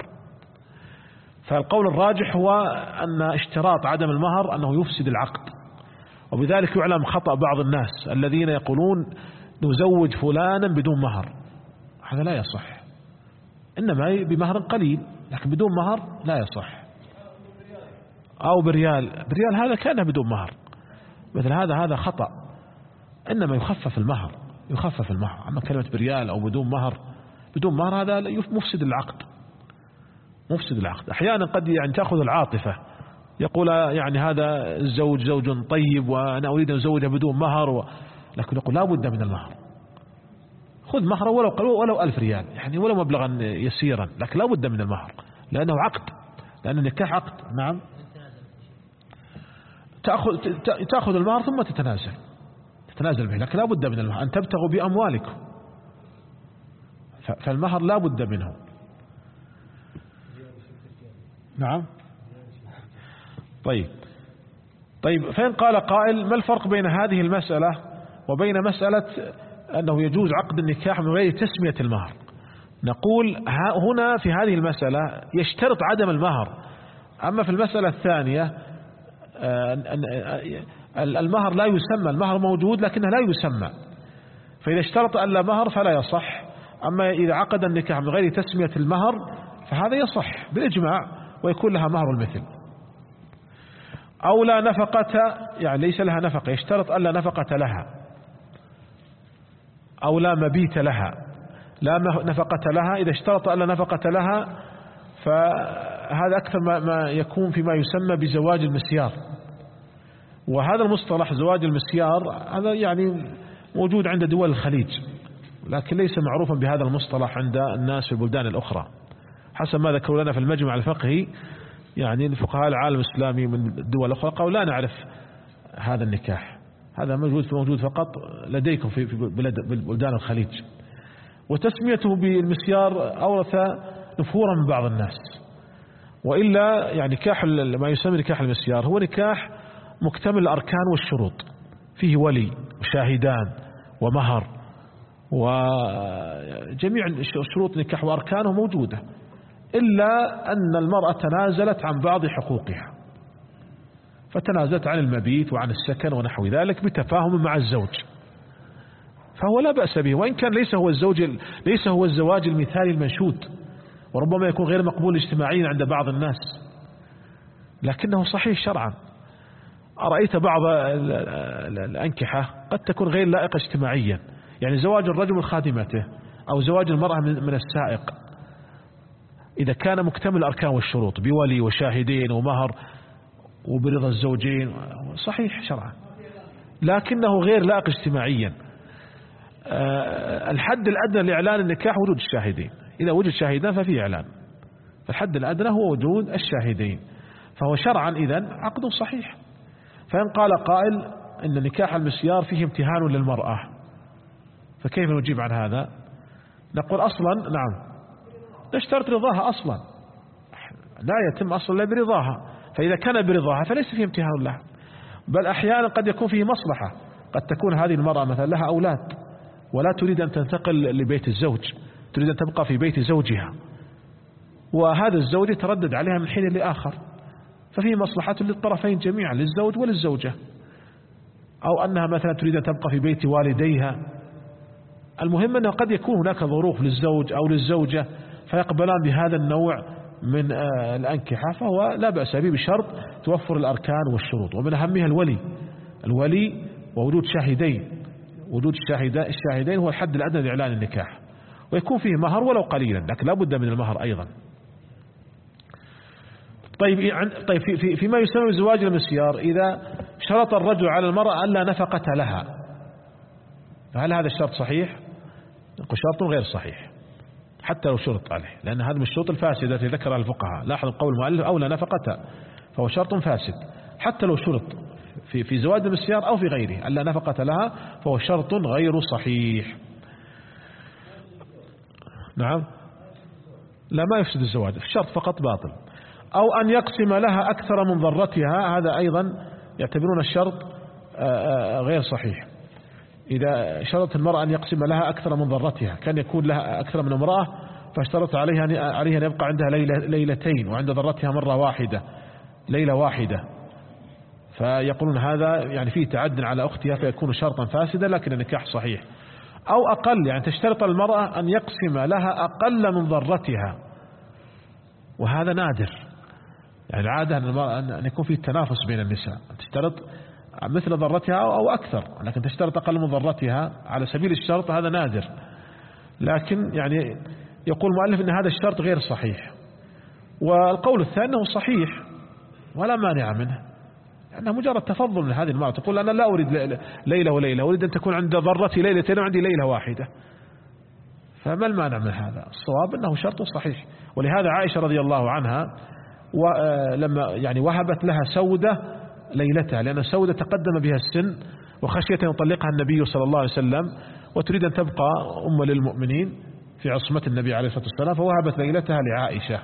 فالقول الراجح هو أن اشتراط عدم المهر أنه يفسد العقد، وبذلك يعلم خطأ بعض الناس الذين يقولون نزوج فلانا بدون مهر، هذا لا يصح، إنما بمهر قليل لكن بدون مهر لا يصح. أو بريال، بريال هذا كان بدون مهر، مثل هذا هذا خطأ، إنما يخفف المهر، يخفف المهر. أما كلمة بريال أو بدون مهر، بدون مهر هذا مفسد العقد، مفسد العقد. أحيانا قد يعني تأخذ العاطفة، يقول يعني هذا الزوج زوج طيب وأنا أريد أن أزوجه بدون مهر و... لكن يقول لا بد من المهر، خذ مهره ولو ولو ألف ريال يعني ولو مبلغا يسيرا، لكن لا بد من المهر لأنه عقد، لأن النكاح عقد. نعم، تأخذ تأخذ المهر ثم تتنازل تتنازل به، لكن لا بد من المهر، أن تبتغوا بأموالكم، فالمهر لا بد منه. نعم. طيب طيب فإن قال قائل ما الفرق بين هذه المسألة وبين مسألة أنه يجوز عقد النكاح من غير تسمية المهر؟ نقول هنا في هذه المسألة يشترط عدم المهر، أما في المسألة الثانية المهر لا يسمى، المهر موجود لكنه لا يسمى، فإذا اشترط أن لا مهر فلا يصح. أما إذا عقد النكاح من غير تسمية المهر فهذا يصح بالإجماع ويكون لها مهر المثل. أو لا نفقة، يعني ليس لها نفقة، يشترط أن لا نفقة لها، أو لا مبيت لها، لا نفقة لها، إذا اشترط أن لا نفقة لها فهذا أكثر ما, ما يكون فيما يسمى بزواج المسيار. وهذا المصطلح زواج المسيار هذا يعني موجود عند دول الخليج، لكن ليس معروفا بهذا المصطلح عند الناس في البلدان الأخرى حسب ما ذكروا لنا في المجمع الفقهي. يعني الفقهاء العالم الإسلامي من الدول الأخرى قالوا لا نعرف هذا النكاح، هذا موجود موجود فقط لديكم في بلدان الخليج. وتسميته بالمسيار أورث نفورا من بعض الناس، وإلا يعني نكاح ما يسمى نكاح المسيار هو نكاح مكتمل الأركان والشروط، فيه ولي وشاهدان ومهر وجميع شروط نكاح وأركانه موجودة، إلا أن المرأة تنازلت عن بعض حقوقها، فتنازلت عن المبيت وعن السكن ونحو ذلك بتفاهم مع الزوج، فهو لا بأس به، وإن كان ليس هو الزوج ليس هو الزواج المثالي المنشود، وربما يكون غير مقبول اجتماعيا عند بعض الناس، لكنه صحيح شرعا. أرأيت بعض الأنكحة قد تكون غير لائقة اجتماعيا، يعني زواج الرجل من خادمته أو زواج المرأة من السائق إذا كان مكتمل الأركان والشروط بولي وشاهدين ومهر وبرضا الزوجين صحيح شرعا، لكنه غير لائق اجتماعيا. الحد الأدنى لإعلان النكاح وجود الشاهدين، إذا وجد شاهدان ففي إعلان، فالحد الأدنى هو وجود الشاهدين، فهو شرعا إذن عقد صحيح. فإن قال قائل إن نكاح المسيار فيه امتهان للمرأة، فكيف نجيب عن هذا؟ نقول أصلا نعم نشترط رضاها أصلا، لا يتم أصلا إلا برضاها، فإذا كان برضاها فليس فيه امتهان لها، بل أحيانا قد يكون فيه مصلحة، قد تكون هذه المرأة مثلا لها أولاد ولا تريد أن تنتقل لبيت الزوج، تريد أن تبقى في بيت زوجها، وهذا الزوج يتردد عليها من حين لآخر، ففيه مصلحة للطرفين جميعا، للزوج وللزوجة. أو أنها مثلا تريد أن تبقى في بيت والديها، المهم أنه قد يكون هناك ظروف للزوج أو للزوجة فيقبلان بهذا النوع من الأنكحة، فهو لا بأس به بشرط توفر الأركان والشروط، ومن أهمها الولي الولي ووجود شاهدين، وجود الشاهدين هو الحد الأدنى لإعلان النكاح، ويكون فيه مهر ولو قليلا، لكن لا بد من المهر أيضا. طيب طيب في في فيما يسمى زواج المسيار، إذا شرط الرجل على المرأة ألا نفقة لها، فهل هذا الشرط صحيح؟ نقول شرط غير صحيح حتى لو شرط عليه، لأن هذا من الشروط الفاسدة التي ذكرها الفقهاء. لاحظ قول المؤلف أو لا نفقة، فهو شرط فاسد حتى لو شرط في في زواج المسيار أو في غيره ألا نفقة لها، فهو شرط غير صحيح. نعم، لا ما يفسد الزواج، الشرط فقط باطل. أو أن يقسم لها أكثر من ضرتها، هذا أيضا يعتبرون الشرط غير صحيح. إذا شرط المرأة أن يقسم لها أكثر من ضرتها، كان يكون لها أكثر من امرأة فاشترط عليها عليها أن يبقى عندها ليلة ليلتين وعند ضرتها مرة واحدة ليلة واحدة، فيقولون هذا يعني فيه تعد على أختها فيكون شرطا فاسدا، لكن النكاح صحيح. أو أقل، يعني تشترط المرأة أن يقسم لها أقل من ضرتها، وهذا نادر. يعني العادة أن يكون فيه تنافس بين النساء، تشترط مثل ضرتها أو أكثر، لكن تشترط أقل من ضرتها على سبيل الشرط، هذا نادر. لكن يعني يقول المؤلف أن هذا الشرط غير صحيح. والقول الثاني أنه صحيح ولا مانع منه، أنها مجرد تفضل من هذه المرأة، تقول أنا لا أريد ليلة وليلة، أريد أن تكون عند ضرتي ليلتين وعندي ليلة واحدة، فما المانع من هذا؟ الصواب أنه شرط صحيح. ولهذا عائشة رضي الله عنها ولما يعني وهبت لها سودة ليلتها، لأن سودة تقدم بها السن وخشية أن يطلقها النبي صلى الله عليه وسلم، وتريد أن تبقى أم للمؤمنين في عصمة النبي عليه الصلاة والسلام، فوهبت ليلتها لعائشة.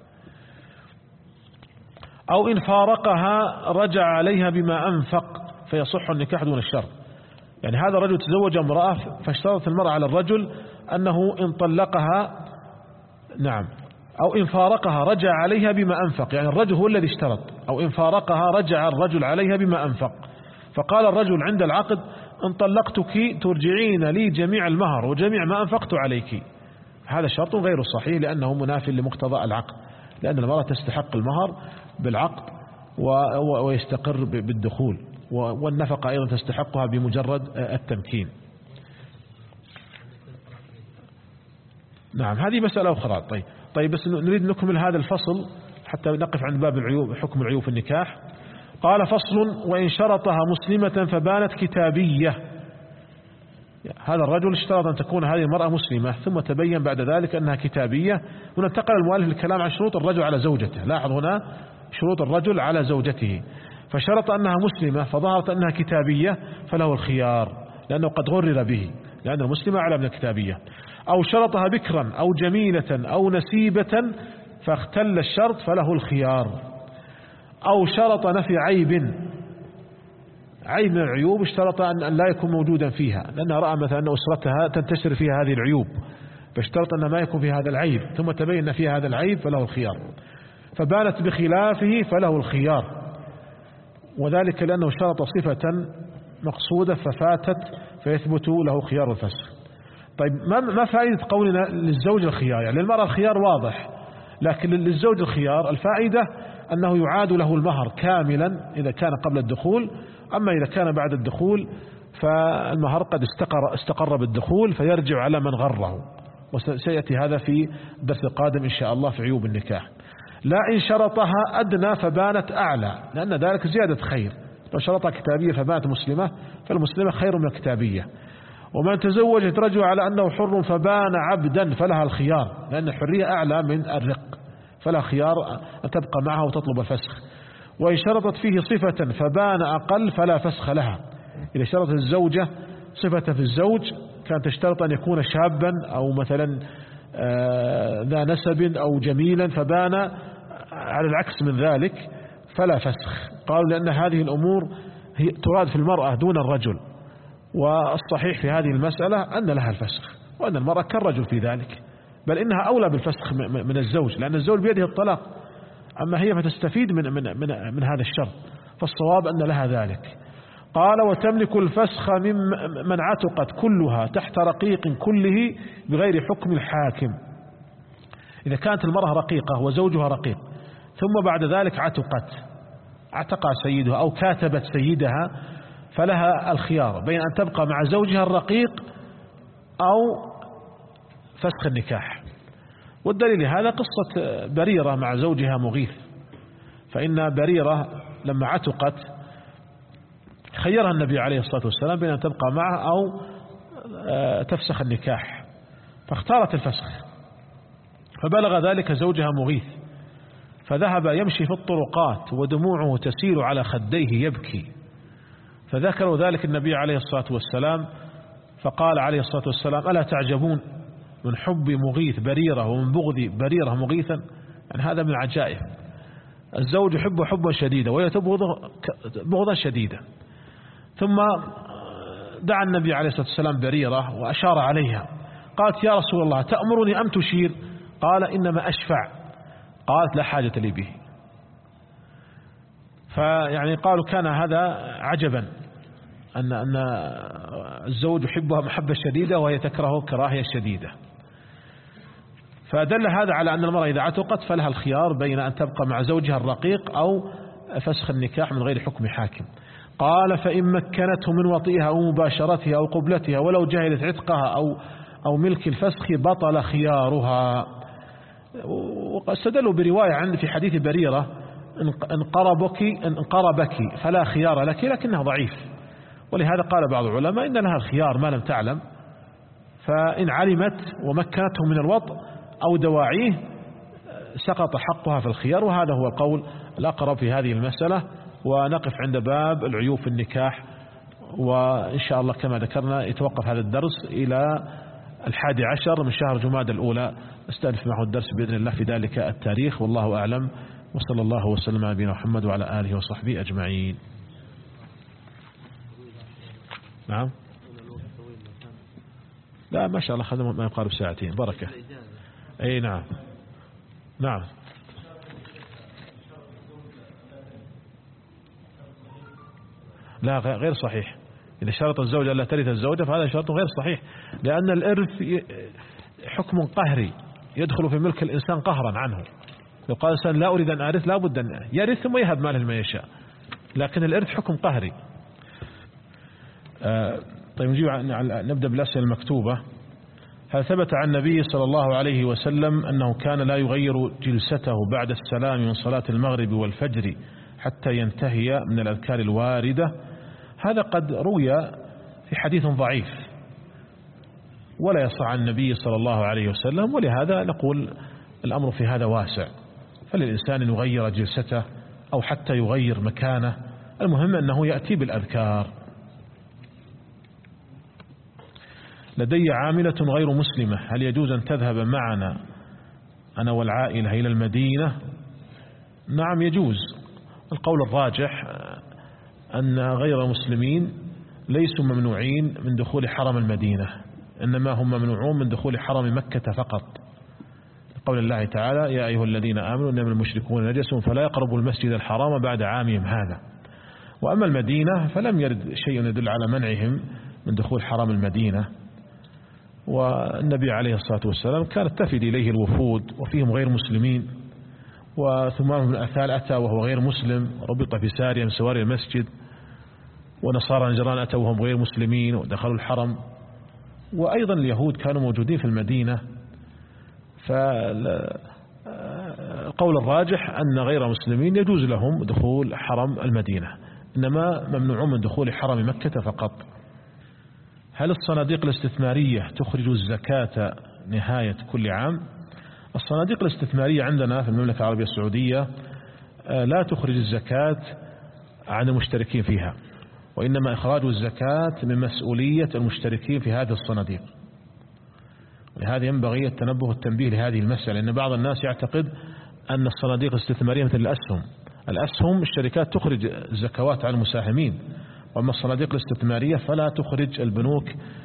أو إن فارقها رجع عليها بما أنفق فيصح النكاح دون الشرط. يعني هذا رجل تزوج امرأة فاشترط المرأة على الرجل أنه إن طلقها، نعم، أو إن فارقها رجع عليها بما أنفق، يعني الرجل هو الذي اشترط، أو إن فارقها رجع الرجل عليها بما أنفق. فقال الرجل عند العقد إن طلقتك ترجعين لي جميع المهر وجميع ما أنفقت عليك. هذا شرط غير صحيح لأنه مناف لمقتضى العقد، لأن المرأة تستحق المهر بالعقد ويستقر بالدخول، والنفقة أيضا تستحقها بمجرد التمكين. نعم، هذه مسألة أخرى. طيب طيب بس نريد نكمل هذا الفصل حتى نقف عند باب العيوب، حكم العيوب في النكاح. قال فصل: وإن شرطها مسلمة فبانت كتابية. هذا الرجل اشترط أن تكون هذه المرأة مسلمة، ثم تبين بعد ذلك أنها كتابية. وننتقل المؤلف الكلام عن شروط الرجل على زوجته. لاحظ هنا شروط الرجل على زوجته، فشرط أنها مسلمة فظهرت أنها كتابية فله الخيار لأنه قد غرر به، لأن المسلمة أعلى من الكتابية. أو شرطها بكرا أو جميلة أو نسيبة فاختل الشرط فله الخيار. أو شرط نفي عيب، عيب من العيوب اشترط أن لا يكون موجودا فيها، لأنه رأى مثلا أن أسرتها تنتشر فيها هذه العيوب، فاشترط أن ما يكون فيها هذا العيب، ثم تبين فيها هذا العيب فله الخيار. فبانت بخلافه فله الخيار، وذلك لأنه شرط صفة مقصودة ففاتت فيثبت له خيار الفسخ. طيب ما فائدة قولنا للزوج الخيار؟ يعني للمرأة الخيار واضح، لكن للزوج الخيار الفائدة أنه يعاد له المهر كاملا إذا كان قبل الدخول، أما إذا كان بعد الدخول فالمهر قد استقر, استقر بالدخول فيرجع على من غره، وسيأتي هذا في الدرس القادم إن شاء الله في عيوب النكاح. لا إن شرطها أدنى فبانت أعلى، لأن ذلك زيادة خير. لو شرطها كتابية فبانت مسلمة فالمسلمة خير من الكتابية. ومن تزوجت رجل على أنه حر فبان عبدا فلها الخيار، لأن الحرية أعلى من الرق، فلا خيار أن تبقى معها وتطلب الفسخ. وإن شرطت فيه صفة فبان أقل فلا فسخ لها. إذا شرطت الزوجة صفة في الزوج كانت تشترط أن يكون شابا أو مثلا ذا نسب أو جميلا فبان على العكس من ذلك فلا فسخ. قالوا لأن هذه الأمور هي تراد في المرأة دون الرجل، والصحيح في هذه المسألة أن لها الفسخ، وأن المرأة كالرجل في ذلك، بل إنها أولى بالفسخ من الزوج، لأن الزوج بيده الطلاق، أما هي فتستفيد من, من, من, من هذا الشرط، فالصواب أن لها ذلك. قال وتملك الفسخ من من عتقت كلها تحت رقيق كله بغير حكم الحاكم. إذا كانت المرأة رقيقة وزوجها رقيق ثم بعد ذلك عتقت، عتق سيدها أو كاتبت سيدها، فلها الخيار بين أن تبقى مع زوجها الرقيق أو فسخ النكاح. والدليل هذا قصة بريرة مع زوجها مغيث، فإن بريرة لما عتقت خيرها النبي عليه الصلاة والسلام بين أن تبقى معه أو تفسخ النكاح، فاختارت الفسخ. فبلغ ذلك زوجها مغيث، فذهب يمشي في الطرقات ودموعه تسيل على خديه يبكي، فذكروا ذلك النبي عليه الصلاة والسلام، فقال عليه الصلاة والسلام ألا تعجبون من حب مغيث بريرة ومن بغض بريرة مغيثا؟ يعني هذا من العجائب، الزوج يحب حبا شديدا وهي تبغضه بغضا شديدا. ثم دعا النبي عليه الصلاة والسلام بريرة وأشار عليها، قالت يا رسول الله تأمرني أم تشير؟ قال إنما أشفع. قالت لا حاجة لي به. فيعني قالوا كان هذا عجبا أن أن الزوج يحبها محبة شديدة وهي تكرهه كراهية شديدة. فدل هذا على أن المرأة إذا عتقت فلها الخيار بين أن تبقى مع زوجها الرقيق أو فسخ النكاح من غير حكم حاكم. قال فإن مكنته من وطئها أو مباشرتها أو قبلتها ولو جهلت عتقها أو أو ملك الفسخ بطل خيارها. واستدلوا برواية عند في حديث بريرة إن قربك إن قربك فلا خيار لك، لكنها ضعيف، ولهذا قال بعض العلماء إن لها الخيار ما لم تعلم، فإن علمت ومكنته من الوطء أو دواعيه سقط حقها في الخيار، وهذا هو القول الأقرب في هذه المسألة. ونقف عند باب العيوب في النكاح، وإن شاء الله كما ذكرنا يتوقف هذا الدرس إلى الحادي عشر من شهر جمادى الأولى، نستأنف معه الدرس بإذن الله في ذلك التاريخ، والله أعلم، وصلى الله وسلم على نبينا محمد وعلى آله وصحبه أجمعين. نعم لا ما شاء الله خدمه ما يقارب ساعتين بركة. أي نعم نعم لا غير صحيح. إذا شرط الزوجة لا ترث الزوجة فهذا شرط غير صحيح، لأن الإرث حكم قهري يدخل في ملك الإنسان قهرا عنه. لو قال الإنسان لا أريد أن أرث لا بد أن يرث ثم يهب ماله لمن يشاء، لكن الإرث حكم قهري. آه طيب نجيب نبدأ بالأسئلة المكتوبة. هل ثبت عن النبي صلى الله عليه وسلم أنه كان لا يغير جلسته بعد السلام من صلاة المغرب والفجر حتى ينتهي من الأذكار الواردة؟ هذا قد روي في حديث ضعيف ولا يصح عن النبي صلى الله عليه وسلم، ولهذا نقول الأمر في هذا واسع، فللإنسان يغير جلسته أو حتى يغير مكانه، المهم أنه يأتي بالأذكار. لدي عاملة غير مسلمة، هل يجوز أن تذهب معنا أنا والعائلة إلى المدينة؟ نعم يجوز. القول الراجح أن غير المسلمين ليسوا ممنوعين من دخول حرم المدينة، إنما هم ممنوعون من دخول حرم مكة فقط، قول الله تعالى يا أيها الذين آمنوا إنما المشركون نجس فلا يقربوا المسجد الحرام بعد عامهم هذا. وأما المدينة فلم يرد شيء يدل على منعهم من دخول حرم المدينة، والنبي عليه الصلاة والسلام كانت تفد إليه الوفود وفيهم غير مسلمين، وثمامه بن أثال أتى وهو غير مسلم ربط في سارية من سواري المسجد، ونصارى نجران أتوا وهم غير مسلمين ودخلوا الحرم، وأيضا اليهود كانوا موجودين في المدينة. فالقول الراجح أن غير مسلمين يجوز لهم دخول حرم المدينة، إنما ممنوعون من دخول حرم مكة فقط. هل الصناديق الاستثمارية تخرج الزكاة نهاية كل عام؟ الصناديق الاستثمارية عندنا في المملكة العربية السعودية لا تخرج الزكاة عن المشتركين فيها، وإنما إخراج الزكاة من مسؤولية المشتركين في هذه الصناديق. ولهذا ينبغي التنبه والتنبيه لهذه المسألة، لأن بعض الناس يعتقد أن الصناديق الاستثمارية مثل الأسهم الأسهم الشركات تخرج الزكوات عن المساهمين، وأما الصناديق الاستثمارية فلا تخرج البنوك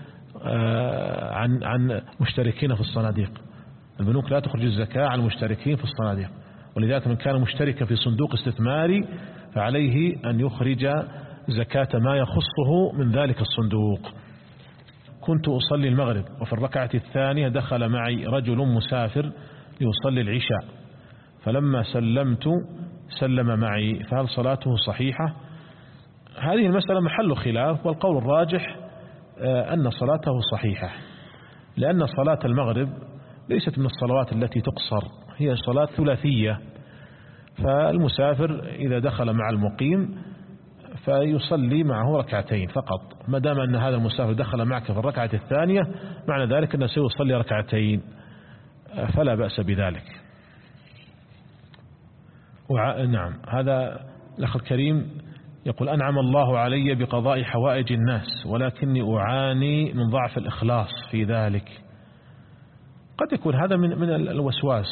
عن عن مشتركين في الصناديق. البنوك لا تخرج الزكاة عن المشتركين في الصناديق، ولذلك من كان مشتركا في صندوق استثماري فعليه أن يخرج زكاة ما يخصه من ذلك الصندوق. كنت أصلي المغرب وفي الركعة الثانية دخل معي رجل مسافر ليصلي العشاء، فلما سلمت سلم معي، فهل صلاته صحيحة؟ هذه المسألة محل خلاف، والقول الراجح أن صلاته صحيحة، لأن صلاة المغرب ليست من الصلوات التي تقصر، هي صلاة ثلاثية، فالمسافر إذا دخل مع المقيم فيصلي معه ركعتين فقط، ما دام أن هذا المسافر دخل معك في الركعة الثانية معنى ذلك أنه سيصلي ركعتين، فلا بأس بذلك. وع... نعم هذا الأخ الكريم يقول أنعم الله علي بقضاء حوائج الناس ولكني أعاني من ضعف الإخلاص في ذلك. قد يكون هذا من من الوسواس،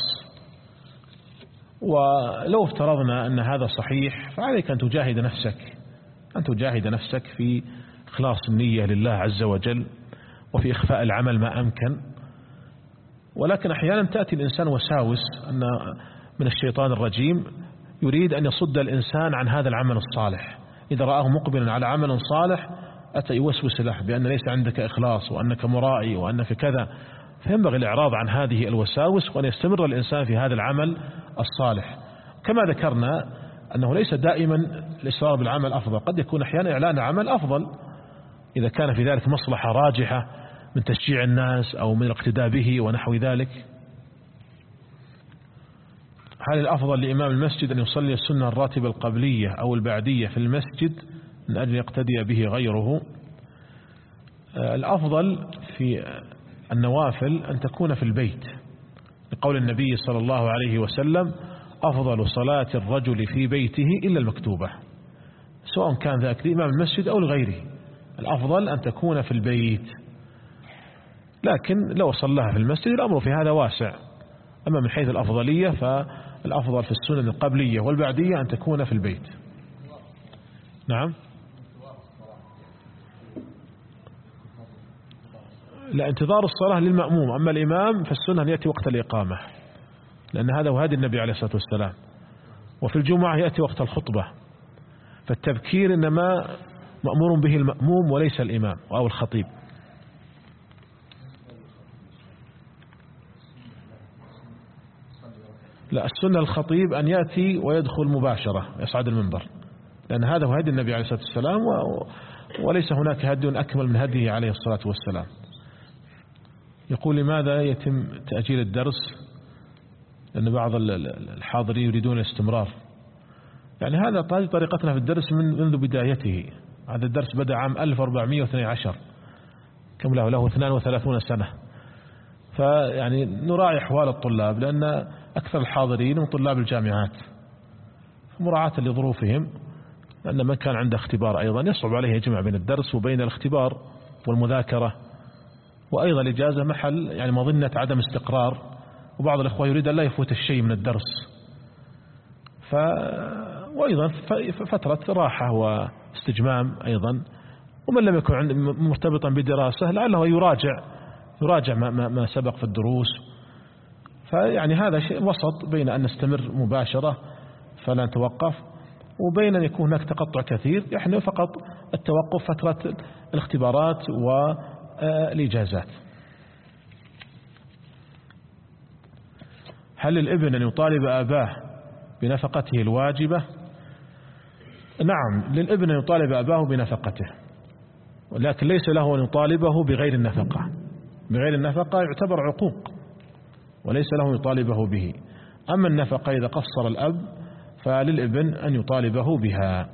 ولو افترضنا أن هذا صحيح فعليك أن تجاهد نفسك أن تجاهد نفسك في إخلاص النية لله عز وجل وفي إخفاء العمل ما أمكن. ولكن أحيانا تأتي الإنسان وساوس أن من الشيطان الرجيم يريد أن يصد الإنسان عن هذا العمل الصالح. إذا رآه مقبلا على عمل صالح أتى يوسوس له بأن ليس عندك إخلاص وأنك مرائي وأنك كذا، فينبغي الإعراض عن هذه الوساوس وأن يستمر الإنسان في هذا العمل الصالح. كما ذكرنا أنه ليس دائما الإصرار بالعمل أفضل، قد يكون أحيانا إعلان عمل أفضل إذا كان في ذلك مصلحة راجحة من تشجيع الناس أو من الاقتداء به ونحو ذلك. هل الأفضل لإمام المسجد أن يصلي السنة الراتبة القبلية أو البعدية في المسجد من أجل يقتدي به غيره؟ الأفضل في النوافل أن تكون في البيت، لقول النبي صلى الله عليه وسلم: أفضل صلاة الرجل في بيته إلا المكتوبة، سواء كان ذاك لإمام المسجد أو لغيره، الأفضل أن تكون في البيت. لكن لو صلىها في المسجد الأمر في هذا واسع. أما من حيث الأفضلية فالأفضل في السنن القبلية والبعدية أن تكون في البيت. نعم. لا، انتظار الصلاة للمأموم، أما الإمام فالسنة أن يأتي وقت الإقامة، لأن هذا هو هدي النبي عليه الصلاة والسلام. وفي الجمعة يأتي وقت الخطبة، فالتبكير إنما مأمور به المأموم وليس الإمام أو الخطيب. لا، السنة الخطيب أن يأتي ويدخل مباشرة يصعد المنبر، لأن هذا هو هدي النبي عليه الصلاة والسلام، وليس هناك هدي أكمل من هديه عليه الصلاة والسلام. يقول: لماذا يتم تأجيل الدرس؟ لأن بعض الحاضرين يريدون الاستمرار. يعني هذا طريقتنا في الدرس من منذ بدايته. هذا الدرس بدأ عام ألف وأربعمائة واثني عشر، كم له له اثنين وثلاثين سنة. فيعني نراعي أحوال الطلاب، لأن أكثر الحاضرين من طلاب الجامعات، مراعاة لظروفهم، لأن من كان عنده اختبار أيضا يصعب عليه يجمع بين الدرس وبين الاختبار والمذاكرة، وأيضا الإجازة محل يعني مظنة عدم استقرار، وبعض الأخوة يريد أن لا يفوت الشيء من الدرس. ف وأيضا فترة راحة واستجمام أيضا. ومن لم يكن مرتبطا بدراسة لعله يراجع يراجع ما, ما, ما سبق في الدروس. فيعني هذا شيء وسط بين أن نستمر مباشرة فلا نتوقف، وبين أن يكون هناك تقطع كثير يحن فقط التوقف فترة الاختبارات والإجازات. هل الابن أن يطالب أباه بنفقته الواجبة؟ نعم، للابن أن يطالب أباه بنفقته، ولكن ليس له أن يطالبه بغير النفقة. بغير النفقة يعتبر عقوق وليس له يطالبه به. أما النفقة إذا قصر الأب فللابن أن يطالبه بها.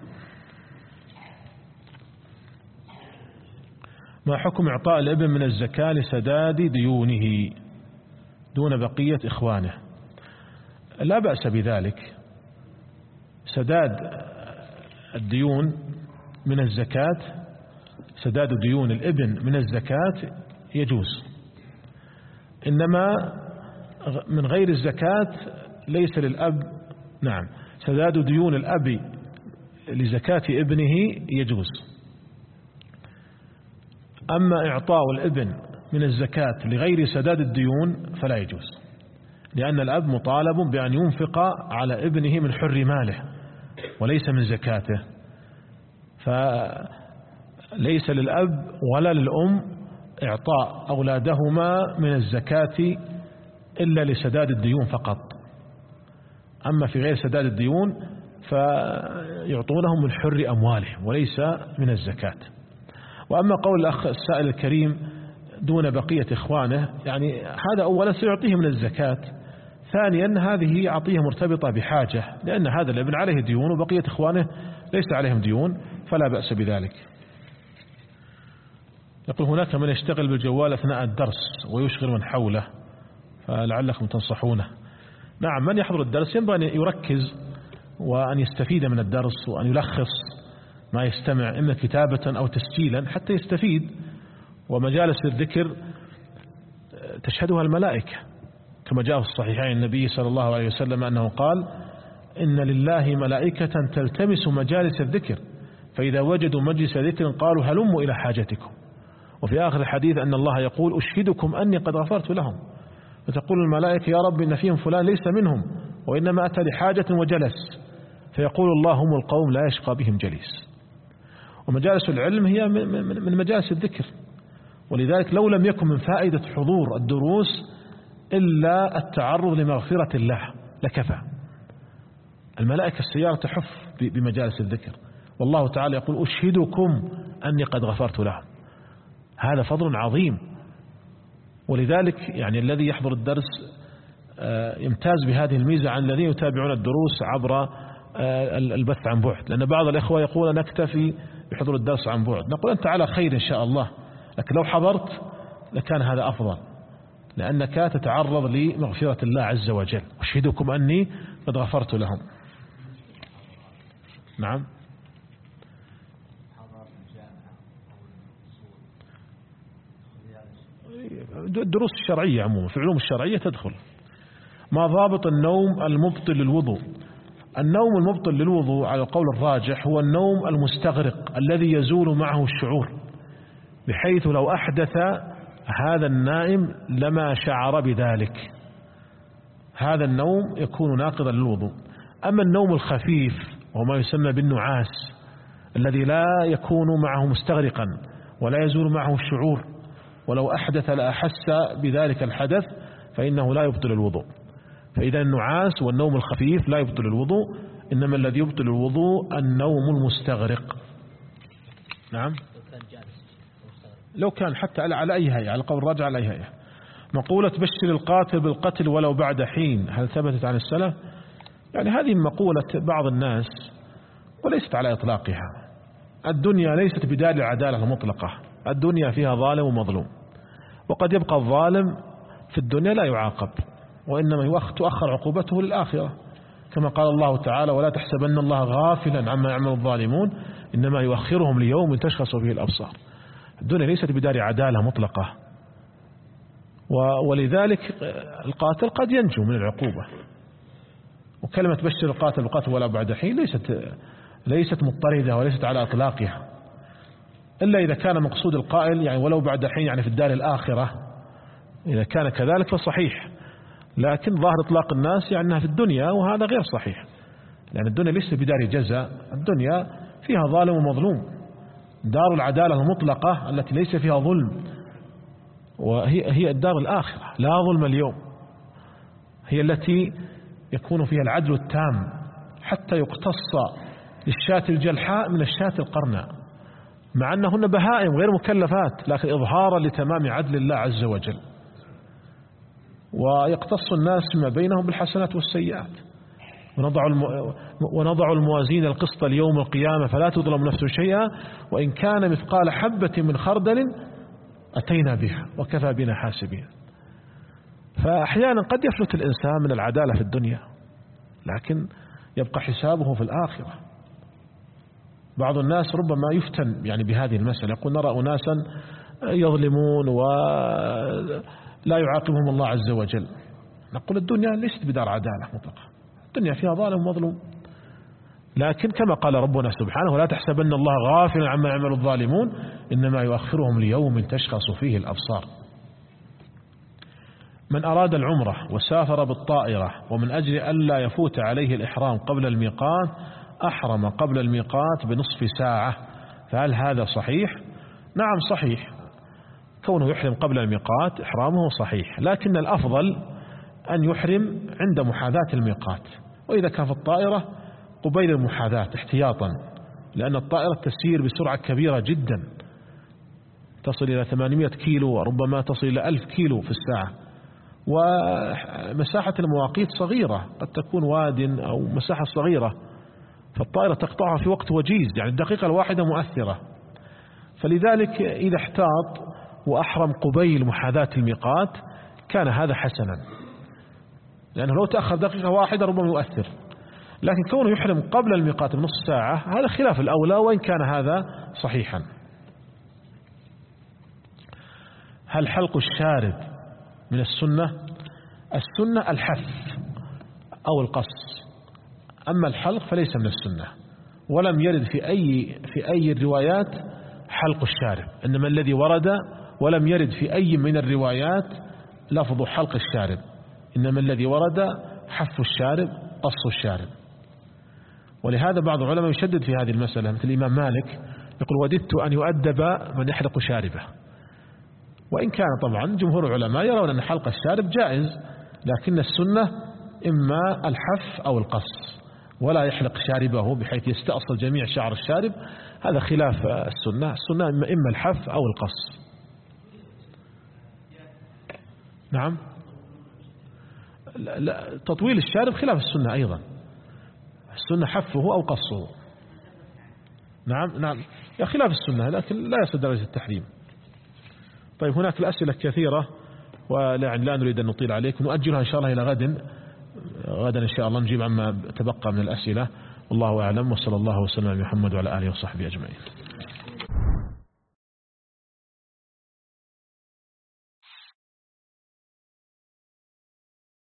ما حكم إعطاء الابن من الزكاة لسداد ديونه دون بقية إخوانه؟ لا بأس بذلك. سداد الديون من الزكاة، سداد ديون الابن من الزكاة يجوز، إنما من غير الزكاة ليس للأب. نعم، سداد ديون الأب لزكاة ابنه يجوز. أما إعطاء الابن من الزكاة لغير سداد الديون فلا يجوز، لأن الأب مطالب بأن ينفق على ابنه من حر ماله وليس من زكاته. فليس للأب ولا للأم إعطاء أولادهما من الزكاة إلا لسداد الديون فقط. أما في غير سداد الديون فيعطونهم من حر أموالهم وليس من الزكاة. وأما قول الأخ السائل الكريم دون بقية إخوانه، يعني هذا أولا سيعطيه من الزكاة، ثانيا هذه عطية مرتبطة بحاجة، لأن هذا الابن عليه ديون وبقية إخوانه ليس عليهم ديون، فلا بأس بذلك. يقول: هناك من يشتغل بالجوال أثناء الدرس ويشغل من حوله، فلعلكم تنصحونه. نعم، من يحضر الدرس ينبغي أن يركز وأن يستفيد من الدرس وأن يلخص ما يستمع إما كتابة أو تسجيلا حتى يستفيد. ومجالس الذكر تشهدها الملائكة، كما جاء في الصحيحين النبي صلى الله عليه وسلم أنه قال: إن لله ملائكة تلتمس مجالس الذكر، فإذا وجدوا مجلس ذكر قالوا هلموا إلى حاجتكم. وفي آخر الحديث أن الله يقول: أشهدكم أني قد غفرت لهم. فتقول الملائكة: يا رب إن فيهم فلان ليس منهم وإنما أتى لحاجة وجلس، فيقول الله هم القوم لا يشقى بهم جليس. ومجالس العلم هي من مجالس الذكر، ولذلك لو لم يكن من فائدة حضور الدروس إلا التعرض لمغفرة الله لكفى. الملائكة السيارة تحف بمجالس الذكر، والله تعالى يقول أشهدكم أني قد غفرت لهم. هذا فضل عظيم. ولذلك يعني الذي يحضر الدرس يمتاز بهذه الميزة عن الذين يتابعون الدروس عبر البث عن بعد، لأن بعض الإخوة يقول نكتفي بحضور الدرس عن بعد. نقول أنت على خير إن شاء الله، لكن لو حضرت لكان هذا أفضل، لأنك تتعرض لمغفرة الله عز وجل. أشهدكم أني قد غفرت لهم. نعم. الدروس الشرعية عموما في العلوم الشرعية تدخل. ما ضابط النوم المبطل للوضوء؟ النوم المبطل للوضوء على القول الراجح هو النوم المستغرق الذي يزول معه الشعور، بحيث لو أحدث هذا النائم لما شعر بذلك. هذا النوم يكون ناقضا للوضوء. أما النوم الخفيف وما يسمى بالنعاس الذي لا يكون معه مستغرقا ولا يزول معه الشعور، ولو أحدث لأحس بذلك الحدث، فإنه لا يبطل الوضوء. فإذا النعاس والنوم الخفيف لا يبطل الوضوء، إنما الذي يبطل الوضوء النوم المستغرق. نعم. لو كان حتى على أي هيئة، على قول الراجع على أي هيئة. مقولة بشر القاتل بالقتل ولو بعد حين، هل ثبتت عن السلف؟ يعني هذه مقولة بعض الناس وليست على إطلاقها. الدنيا ليست بدار العدالة المطلقة، الدنيا فيها ظالم ومظلوم، وقد يبقى الظالم في الدنيا لا يعاقب، وإنما تؤخر عقوبته للآخرة، كما قال الله تعالى ولا تحسبن الله غافلا عما يعمل الظالمون إنما يؤخرهم ليوم تشخص فيه الأبصار. الدنيا ليست بدار عدالة مطلقة، ولذلك القاتل قد ينجو من العقوبة. وكلمة بشر القاتل بالقتل ولا بعد حين ليست ليست مضطردة وليست على إطلاقها، إلا إذا كان مقصود القائل يعني ولو بعد حين يعني في الدار الآخرة. إذا كان كذلك فصحيح، لكن ظاهر إطلاق الناس يعني أنها في الدنيا، وهذا غير صحيح، لأن الدنيا ليست بدار جزاء، الدنيا فيها ظالم ومظلوم. دار العدالة المطلقة التي ليس فيها ظلم وهي هي الدار الآخرة، لا ظلم اليوم، هي التي يكون فيها العدل التام، حتى يقتص للشاة الجلحاء من الشاة القرناء، مع أنهن بهائم غير مكلفات، لكن إظهارا لتمام عدل الله عز وجل. ويقتص الناس ما بينهم بالحسنات والسيئات. ونضع ونضع الموازين القسط ليوم القيامة فلا تظلم نفس شيئا وإن كان مثقال حبة من خردل أتينا بها وكفى بنا حاسبين. فأحيانا قد يفلت الإنسان من العدالة في الدنيا، لكن يبقى حسابه في الآخرة. بعض الناس ربما يفتن يعني بهذه المسألة، يقول نرى أناسا يظلمون ولا يعاقبهم الله عز وجل. نقول الدنيا ليست بدار عدالة مطلقة، الدنيا فيها ظالم ومظلوم، لكن كما قال ربنا سبحانه ولا تحسبن الله غافلا عما يعمل الظالمون إنما يؤخرهم ليوم تشخص فيه الأبصار. من أراد العمرة وسافر بالطائرة ومن أجل ألا يفوت عليه الإحرام قبل الميقات أحرم قبل الميقات بنصف ساعة، فهل هذا صحيح؟ نعم صحيح، كونه يحرم قبل الميقات إحرامه صحيح، لكن الأفضل أن يحرم عند محاذاة الميقات، وإذا كان في الطائرة قبيل المحاذاة احتياطا، لأن الطائرة تسير بسرعة كبيرة جدا، تصل إلى ثمانمائة كيلو وربما تصل إلى ألف كيلو في الساعة، ومساحة المواقيت صغيرة، قد تكون واد أو مساحة صغيرة، فالطائرة تقطعها في وقت وجيز، يعني الدقيقة الواحدة مؤثرة. فلذلك إذا احتاط وأحرم قبيل محاذاة الميقات كان هذا حسنا، لأنه لو تأخر دقيقة واحدة ربما يؤثر، لكن كونه يحرم قبل الميقات بنصف ساعة هذا خلاف الأولى، وإن كان هذا صحيحا. هل حلق الشارب من السنة؟ السنة الحث أو القص، أما الحلق فليس من السنة، ولم يرد في أي في أي الروايات حلق الشارب، إنما الذي ورد ولم يرد في أي من الروايات لفظ حلق الشارب، إنما الذي ورد حف الشارب قص الشارب. ولهذا بعض العلماء يشدد في هذه المسألة، مثل الإمام مالك يقول وددت أن يؤدب من يحلق شاربه. وإن كان طبعا جمهور العلماء يرون أن حلق الشارب جائز، لكن السنة إما الحف أو القص، ولا يحلق شاربه بحيث يستأصل جميع شعر الشارب، هذا خلاف السنة. السنة إما الحف أو القص. نعم، لا لا، تطويل الشارب خلاف السنة أيضا، السنة حفه أو قصه. نعم نعم، خلاف السنة، لكن لا يصل درجة التحريم. طيب هناك الأسئلة كثيرة ولا لا نريد أن نطيل عليكم، نؤجلها إن شاء الله إلى غد. غدا إن شاء الله نجيب عما تبقى من الأسئلة. والله أعلم، وصلى الله وسلم على محمد وعلى آله وصحبه أجمعين.